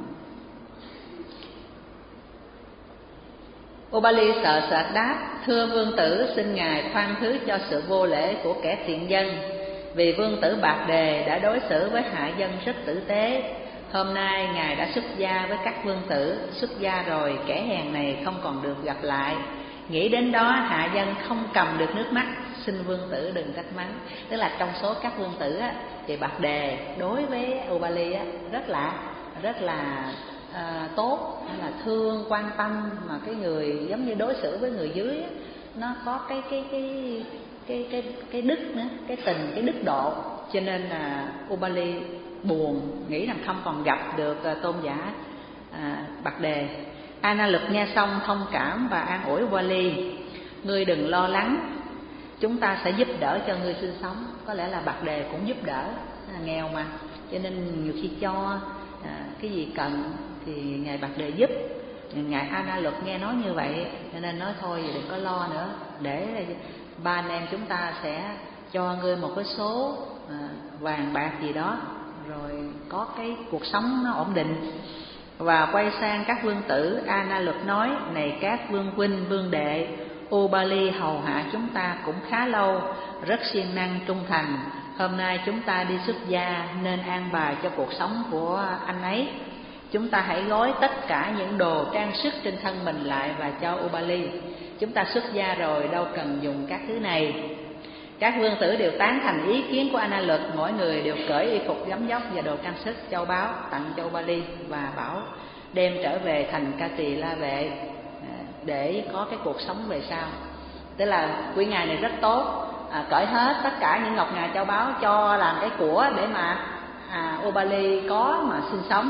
Ubali sợ sệt đáp: thưa vương tử, xin ngài khoan thứ cho sự vô lễ của kẻ thiện dân, vì vương tử Bạc Đề đã đối xử với hạ dân rất tử tế. Hôm nay ngài đã xuất gia với các vương tử, xuất gia rồi kẻ hèn này không còn được gặp lại. Nghĩ đến đó hạ dân không cầm được nước mắt, xin vương tử đừng trách mắng. Tức là trong số các vương tử á, thì Bạc Đề đối với Ubali á, rất là rất là à, tốt, là thương quan tâm, mà cái người giống như đối xử với người dưới á, nó có cái cái cái cái cái cái đức nữa, cái tình, cái đức độ, cho nên là Ubali buồn, nghĩ rằng không còn gặp được tôn giả à, Bạc Đề. A Na Luật nghe xong thông cảm và an ủi Ubali: ngươi đừng lo lắng, chúng ta sẽ giúp đỡ cho ngươi sinh sống. Có lẽ là Bạc Đề cũng giúp đỡ, à, nghèo mà, cho nên nhiều khi cho à, cái gì cần thì ngài Bạc Đề giúp. Ngài A Na Luật nghe nói như vậy cho nên nói thôi đừng có lo nữa, để ba anh em chúng ta sẽ cho ngươi một cái số à, vàng bạc gì đó, rồi có cái cuộc sống nó ổn định. Và quay sang các vương tử, A Na Luật nói: này các vương huynh vương đệ, Ubali hầu hạ chúng ta cũng khá lâu, rất siêng năng trung thành. Hôm nay chúng ta đi xuất gia nên an bài cho cuộc sống của anh ấy. Chúng ta hãy gói tất cả những đồ trang sức trên thân mình lại và cho Ubali. Chúng ta xuất gia rồi đâu cần dùng các thứ này. Các vương tử đều tán thành ý kiến của A Na Luật, mỗi người đều cởi y phục gấm vóc và đồ trang sức châu báu tặng cho Ubali và bảo đem trở về thành Ca Tỳ La Vệ để có cái cuộc sống về sau. Tức là quý ngài này rất tốt, à, cởi hết tất cả những ngọc ngà châu báu cho làm cái của để mà à, Ubali có mà sinh sống.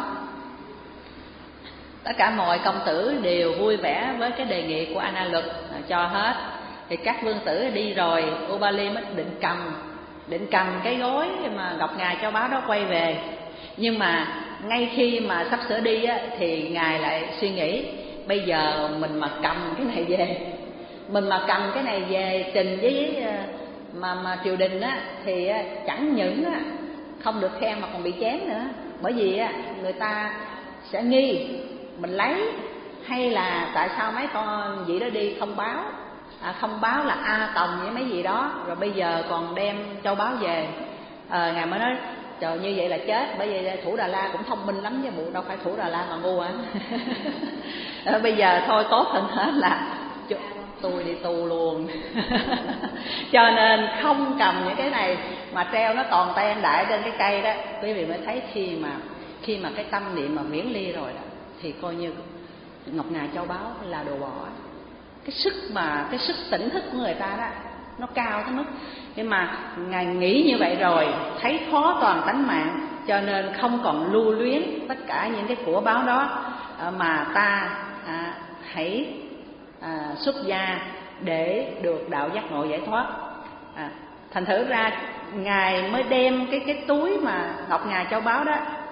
Tất cả mọi công tử đều vui vẻ với cái đề nghị của A Na Luật, à, cho hết. Thì các vương tử đi rồi, Ubali mới định cầm định cầm cái gối mà ngọc ngà châu báu đó quay về. Nhưng mà ngay khi mà sắp sửa đi á, thì ngài lại suy nghĩ: bây giờ mình mà cầm cái này về, mình mà cầm cái này về trình với mà mà triều đình á, thì chẳng những á, không được khen mà còn bị chém nữa. Bởi vì á, người ta sẽ nghi mình lấy, hay là tại sao mấy con vị đó đi không báo, à, không báo là A Tòng với mấy gì đó, rồi bây giờ còn đem châu báu về. À, ngài mới nói: trời, như vậy là chết. Bởi vì Thủ Đà La cũng thông minh lắm chứ bộ đâu phải Thủ Đà La mà ngu hả? À, bây giờ thôi tốt hơn hết là tôi đi tu luôn. Cho nên không cầm những cái này mà treo nó toàn ten đại trên cái cây đó. Quý vị mới thấy khi mà khi mà cái tâm niệm mà miễn ly rồi đó, thì coi như ngọc ngà châu báu là đồ bỏ. Cái sức mà cái sức tỉnh thức của người ta đó nó cao tới mức, nhưng mà ngài nghĩ như vậy rồi thấy khó toàn tánh mạng, cho nên không còn lưu luyến tất cả những cái của báo đó, mà ta à, hãy à, xuất gia để được đạo giác ngộ giải thoát. À, thành thử ra ngài mới đem cái cái túi mà ngọc ngà châu báu đó,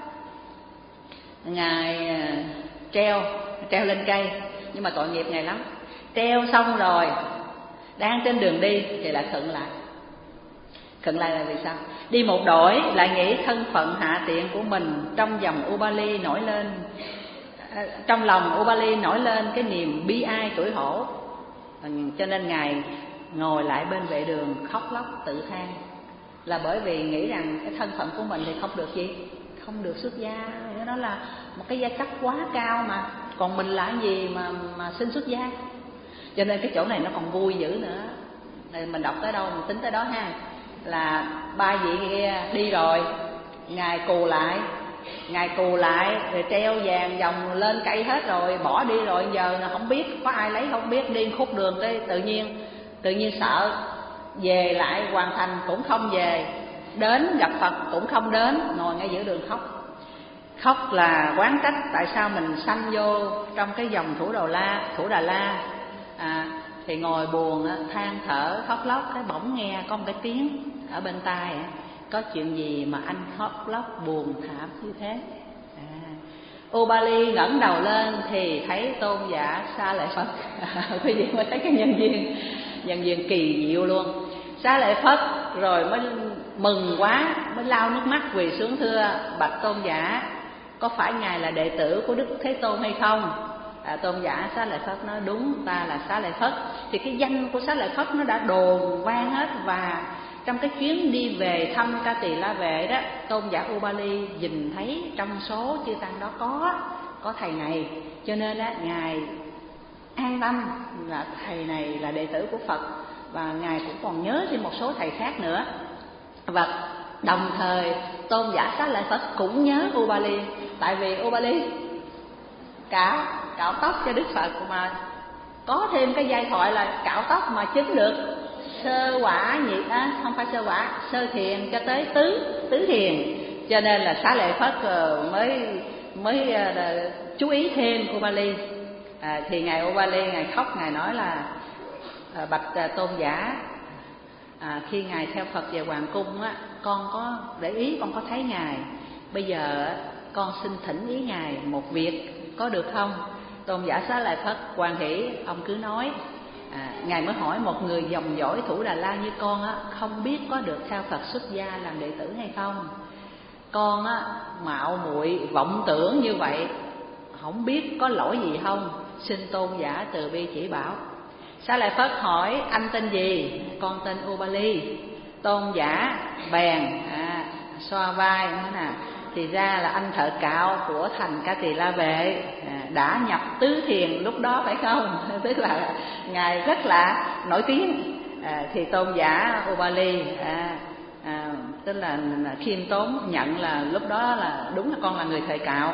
ngài à, treo treo lên cây. Nhưng mà tội nghiệp ngài lắm, treo xong rồi đang trên đường đi thì lại khựng lại. Khựng lại là vì sao? Đi một đổi lại nghĩ thân phận hạ tiện của mình trong dòng Ubali nổi lên, trong lòng Ubali nổi lên cái niềm bi ai tủi hổ. Cho nên ngài ngồi lại bên vệ đường khóc lóc tự than, là bởi vì nghĩ rằng cái thân phận của mình thì không được gì, không được xuất gia. Nó là một cái giai cấp quá cao mà, còn mình là gì mà mà xin xuất gia. Cho nên cái chỗ này nó còn vui dữ nữa. Mình đọc tới đâu mình tính tới đó ha. là ba vị kia đi rồi, ngài cù lại, ngài cù lại rồi treo vàng vòng lên cây hết rồi, bỏ đi rồi, giờ không biết có ai lấy không biết, đi khúc đường cái tự nhiên tự nhiên sợ, về lại hoàn thành cũng không về, đến gặp Phật cũng không đến, ngồi ngay giữa đường khóc. Khóc là oán trách tại sao mình sanh vô trong cái dòng Thủ Đà La, Thủ Đà La. À, thì ngồi buồn than thở khóc lóc, cái bỗng nghe có một cái tiếng ở bên tai, có chuyện gì mà anh khóc lóc buồn thảm như thế. À, Ubali ngẩng đầu lên thì thấy tôn giả Xá Lợi Phất. Quý vị mới thấy cái nhân duyên, nhân duyên kỳ diệu luôn. Xá Lợi Phất rồi mới mừng quá, mới lau nước mắt quỳ xuống thưa bạch tôn giả, có phải ngài là đệ tử của Đức Thế Tôn hay không? À, tôn giả Xá Lợi Phất nói đúng, ta là Xá Lợi Phất. Thì cái danh của Xá Lợi Phất nó đã đồn vang hết, và trong cái chuyến đi về thăm Ca Tỳ La Vệ đó, tôn giả Ubali nhìn thấy trong số chư tăng đó có có thầy này, cho nên đó ngài an tâm là thầy này là đệ tử của Phật, và ngài cũng còn nhớ thêm một số thầy khác nữa. Và đồng thời tôn giả Xá Lợi Phất cũng nhớ Ubali, tại vì Ubali cạo cạo tóc cho Đức Phật, mà có thêm cái giai thoại là cạo tóc mà chứng được sơ quả nhị á, không phải sơ quả, sơ thiền cho tới tứ tứ thiền, cho nên là Xá Lợi Phất mới mới uh, chú ý thêm Ubali. À, thì ngài Ubali ngài khóc, ngài nói là uh, bạch uh, tôn giả, à, khi ngài theo Phật về hoàng cung á, con có để ý, con có thấy ngài, bây giờ con xin thỉnh ý ngài một việc có được không? Tôn giả Xá Lợi Phất hoan hỷ, ông cứ nói. À, ngài mới hỏi một người dòng dõi Thủ Đà La như con á, không biết có được theo Phật xuất gia làm đệ tử hay không? Con á mạo muội vọng tưởng như vậy, không biết có lỗi gì không, xin tôn giả từ bi chỉ bảo. Xá Lợi Phất hỏi anh tên gì? Con tên Ubali. Tôn giả bèn à, xoa vai nữa nè, thì ra là anh thợ cạo của thành Ca Tỳ La Vệ, à, đã nhập tứ thiền lúc đó phải không? Tức là ngài rất là nổi tiếng. À, thì tôn giả Ubali à, à, tức là, là khiêm tốn nhận là lúc đó là đúng là con là người thợ cạo.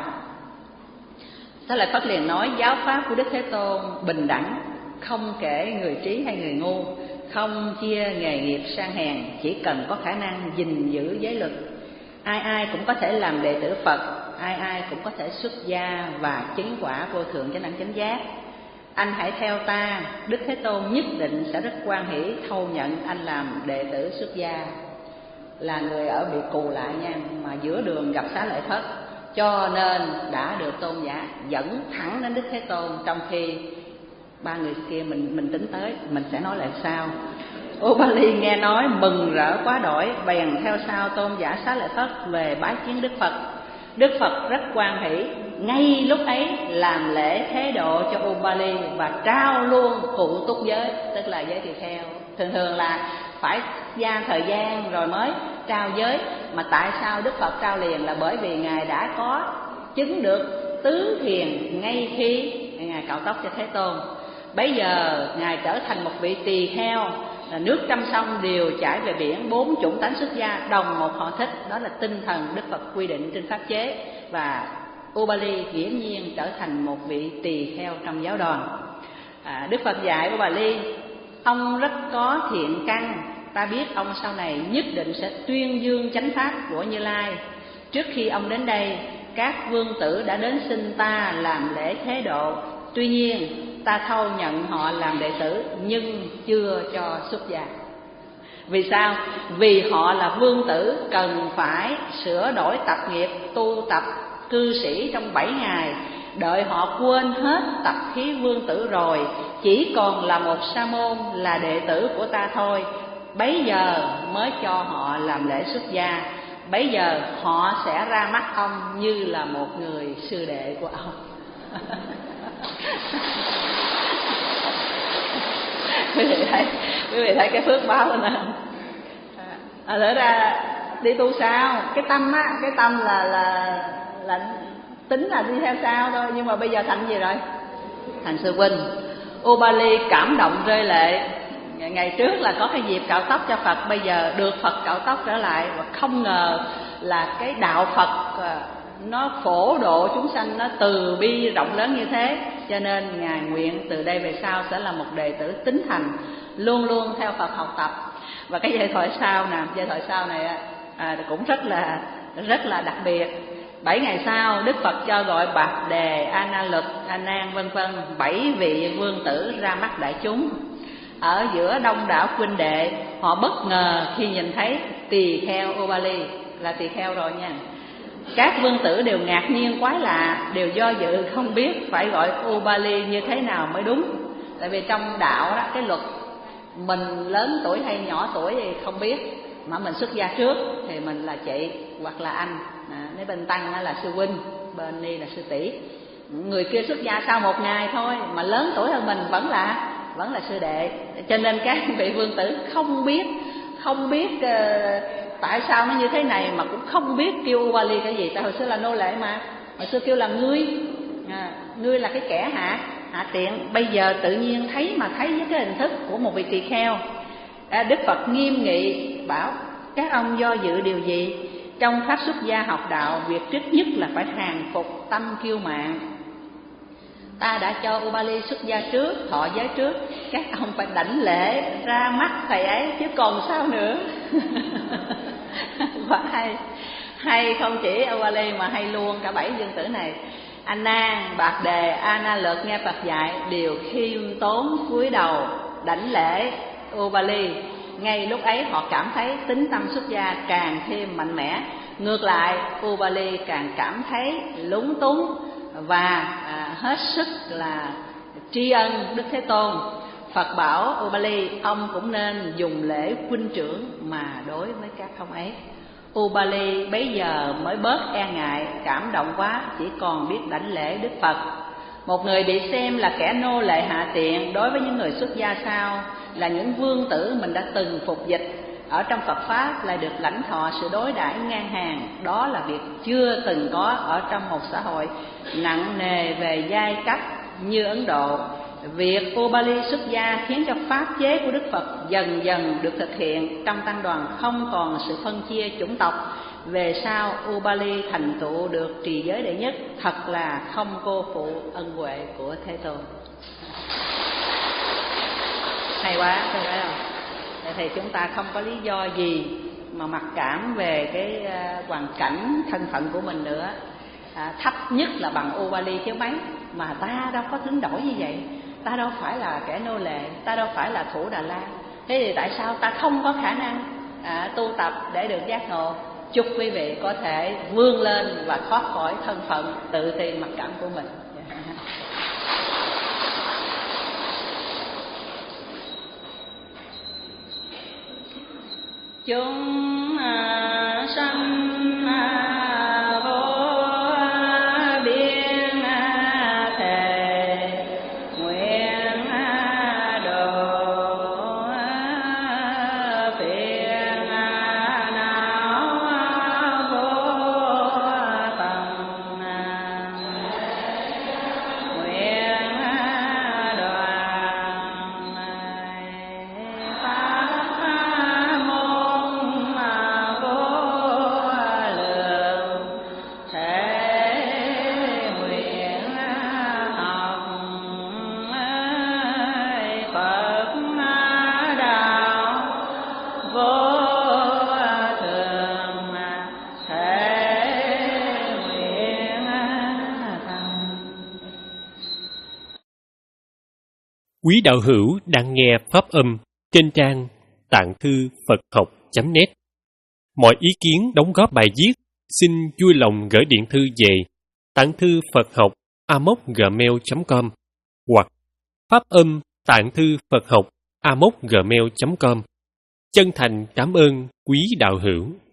Xá Lợi Phất liền nói giáo pháp của Đức Thế Tôn bình đẳng, không kể người trí hay người ngu, không chia nghề nghiệp sang hèn, chỉ cần có khả năng gìn giữ giới luật. Ai ai cũng có thể làm đệ tử Phật, ai ai cũng có thể xuất gia và chứng quả vô thượng chánh đẳng chánh giác. Anh hãy theo ta, Đức Thế Tôn nhất định sẽ rất hoan hỷ thâu nhận anh làm đệ tử xuất gia. Là người ở bị cù lại nha, mà giữa đường gặp Xá Lợi Phất, cho nên đã được tôn giả dẫn thẳng đến Đức Thế Tôn, trong khi ba người kia mình mình tính tới, mình sẽ nói lại sao. Ubali nghe nói mừng rỡ quá đổi, bèn theo sau tôn giả Xá Lợi Phất về bái kiến Đức Phật. Đức Phật rất hoan hỷ, ngay lúc ấy làm lễ thế độ cho Ubali và trao luôn cụ túc giới, tức là giới tỳ kheo. Thường thường là phải gia thời gian rồi mới trao giới, mà tại sao Đức Phật trao liền là bởi vì ngài đã có chứng được tứ thiền ngay khi ngài cạo tóc cho Thế Tôn. Bây giờ ngài trở thành một vị tỳ kheo, là nước trăm sông đều chảy về biển, bốn chủng tánh xuất gia đồng một họ thích, đó là tinh thần Đức Phật quy định trên pháp chế. Và Ubali hiển nhiên trở thành một vị tỳ kheo trong giáo đoàn. à, Đức Phật dạy Ubali, ông rất có thiện căn, ta biết ông sau này nhất định sẽ tuyên dương chánh pháp của Như Lai. Trước khi ông đến đây, các vương tử đã đến xin ta làm lễ thế độ, tuy nhiên ta thâu nhận họ làm đệ tử nhưng chưa cho xuất gia. Vì sao? Vì họ là vương tử, cần phải sửa đổi tập nghiệp, tu tập cư sĩ trong bảy ngày. Đợi họ quên hết tập khí vương tử rồi, chỉ còn là một sa môn, là đệ tử của ta thôi, bấy giờ mới cho họ làm lễ xuất gia. Bấy giờ họ sẽ ra mắt ông như là một người sư đệ của ông. Quý vị thấy, quý vị thấy cái phước báo này không? À, lỡ ra đi tu sao? Cái tâm á, cái tâm là là là tính là đi theo sao thôi, nhưng mà bây giờ thành gì rồi? Thành sư huynh. Ubali cảm động rơi lệ, Ngày trước là có cái dịp cạo tóc cho Phật, bây giờ được Phật cạo tóc trở lại, và không ngờ là cái đạo Phật nó phổ độ chúng sanh, nó từ bi rộng lớn như thế. Cho nên Ngài nguyện từ đây về sau sẽ là một đệ tử tín thành, luôn luôn theo Phật học tập. Và cái giai thoại sau nè, giai thoại sau này à, cũng rất là rất là đặc biệt. Bảy ngày sau, Đức Phật cho gọi Bạc Đề, A Na Lực, A Nan vân vân bảy vị vương tử ra mắt đại chúng. Ở giữa đông đảo huynh đệ, họ bất ngờ khi nhìn thấy tỳ kheo Ubali, là tỳ kheo rồi nha. Các vương tử đều ngạc nhiên quái lạ, đều do dự không biết phải gọi Ubali như thế nào mới đúng. Tại vì trong đạo đó, cái luật mình lớn tuổi hay nhỏ tuổi thì không biết, mà mình xuất gia trước thì mình là chị hoặc là anh, à, nếu bên tăng là sư huynh, bên ni là sư tỷ. Người kia xuất gia sau một ngày thôi, mà lớn tuổi hơn mình vẫn là vẫn là sư đệ. Cho nên các vị vương tử không biết không biết uh, tại sao nó như thế này, mà cũng không biết kêu Ubali cái gì. Tại hồi xưa là nô lệ mà, hồi xưa kêu là ngươi, à, ngươi là cái kẻ hạ hạ tiện. Bây giờ tự nhiên thấy mà thấy với cái hình thức của một vị tỳ kheo. à, Đức Phật nghiêm nghị bảo các ông do dự điều gì? Trong pháp xuất gia học đạo, việc trước nhất là phải hàng phục tâm kiêu mạn. Ta đã cho Ubali xuất gia trước, thọ giới trước, các ông phải đảnh lễ ra mắt thầy ấy chứ còn sao nữa. Và hay hay không chỉ Ubali mà hay luôn cả bảy vương tử này. A Nan, Bạc Đề, A Na Lực nghe Phật dạy đều khiêm tốn cúi đầu đảnh lễ Ubali. Ngay lúc ấy họ cảm thấy tính tâm xuất gia càng thêm mạnh mẽ. Ngược lại, Ubali càng cảm thấy lúng túng và à, hết sức là tri ân Đức Thế Tôn. Phật bảo Ubali, ông cũng nên dùng lễ huynh trưởng mà đối với các ông ấy. Ubali bấy giờ mới bớt e ngại, cảm động quá, chỉ còn biết đảnh lễ Đức Phật. Một người bị xem là kẻ nô lệ hạ tiện đối với những người xuất gia sau, là những vương tử mình đã từng phục dịch, ở trong Phật Pháp lại được lãnh thọ sự đối đãi ngang hàng. Đó là việc chưa từng có ở trong một xã hội nặng nề về giai cấp như Ấn Độ. Việc Ubali xuất gia khiến cho pháp chế của Đức Phật dần dần được thực hiện, trong tăng đoàn không còn sự phân chia chủng tộc. Về sau Ubali thành tựu được trì giới đệ nhất, thật là không cô phụ ân huệ của Thế Tôn. Hay quá, thấy phải không? Vậy thì chúng ta không có lý do gì mà mặc cảm về cái hoàn cảnh thân phận của mình nữa. À, thấp nhất là bằng Ubali chứ mấy, mà ta đâu có tính đổi như vậy. Ta đâu phải là kẻ nô lệ, ta đâu phải là Thủ Đà La. Thế thì tại sao ta không có khả năng à, tu tập để được giác ngộ? Chúc quý vị có thể vươn lên và thoát khỏi thân phận tự ti mặc cảm của mình. Chúng sanh Quý đạo hữu đang nghe pháp âm trên trang tạng thư Phật học chấm net. Mọi ý kiến đóng góp bài viết xin vui lòng gửi điện thư về tạng thư Phật học a m o c gmail chấm com hoặc pháp âm tạng thư Phật học a m o c gmail chấm com. Chân thành cảm ơn quý đạo hữu.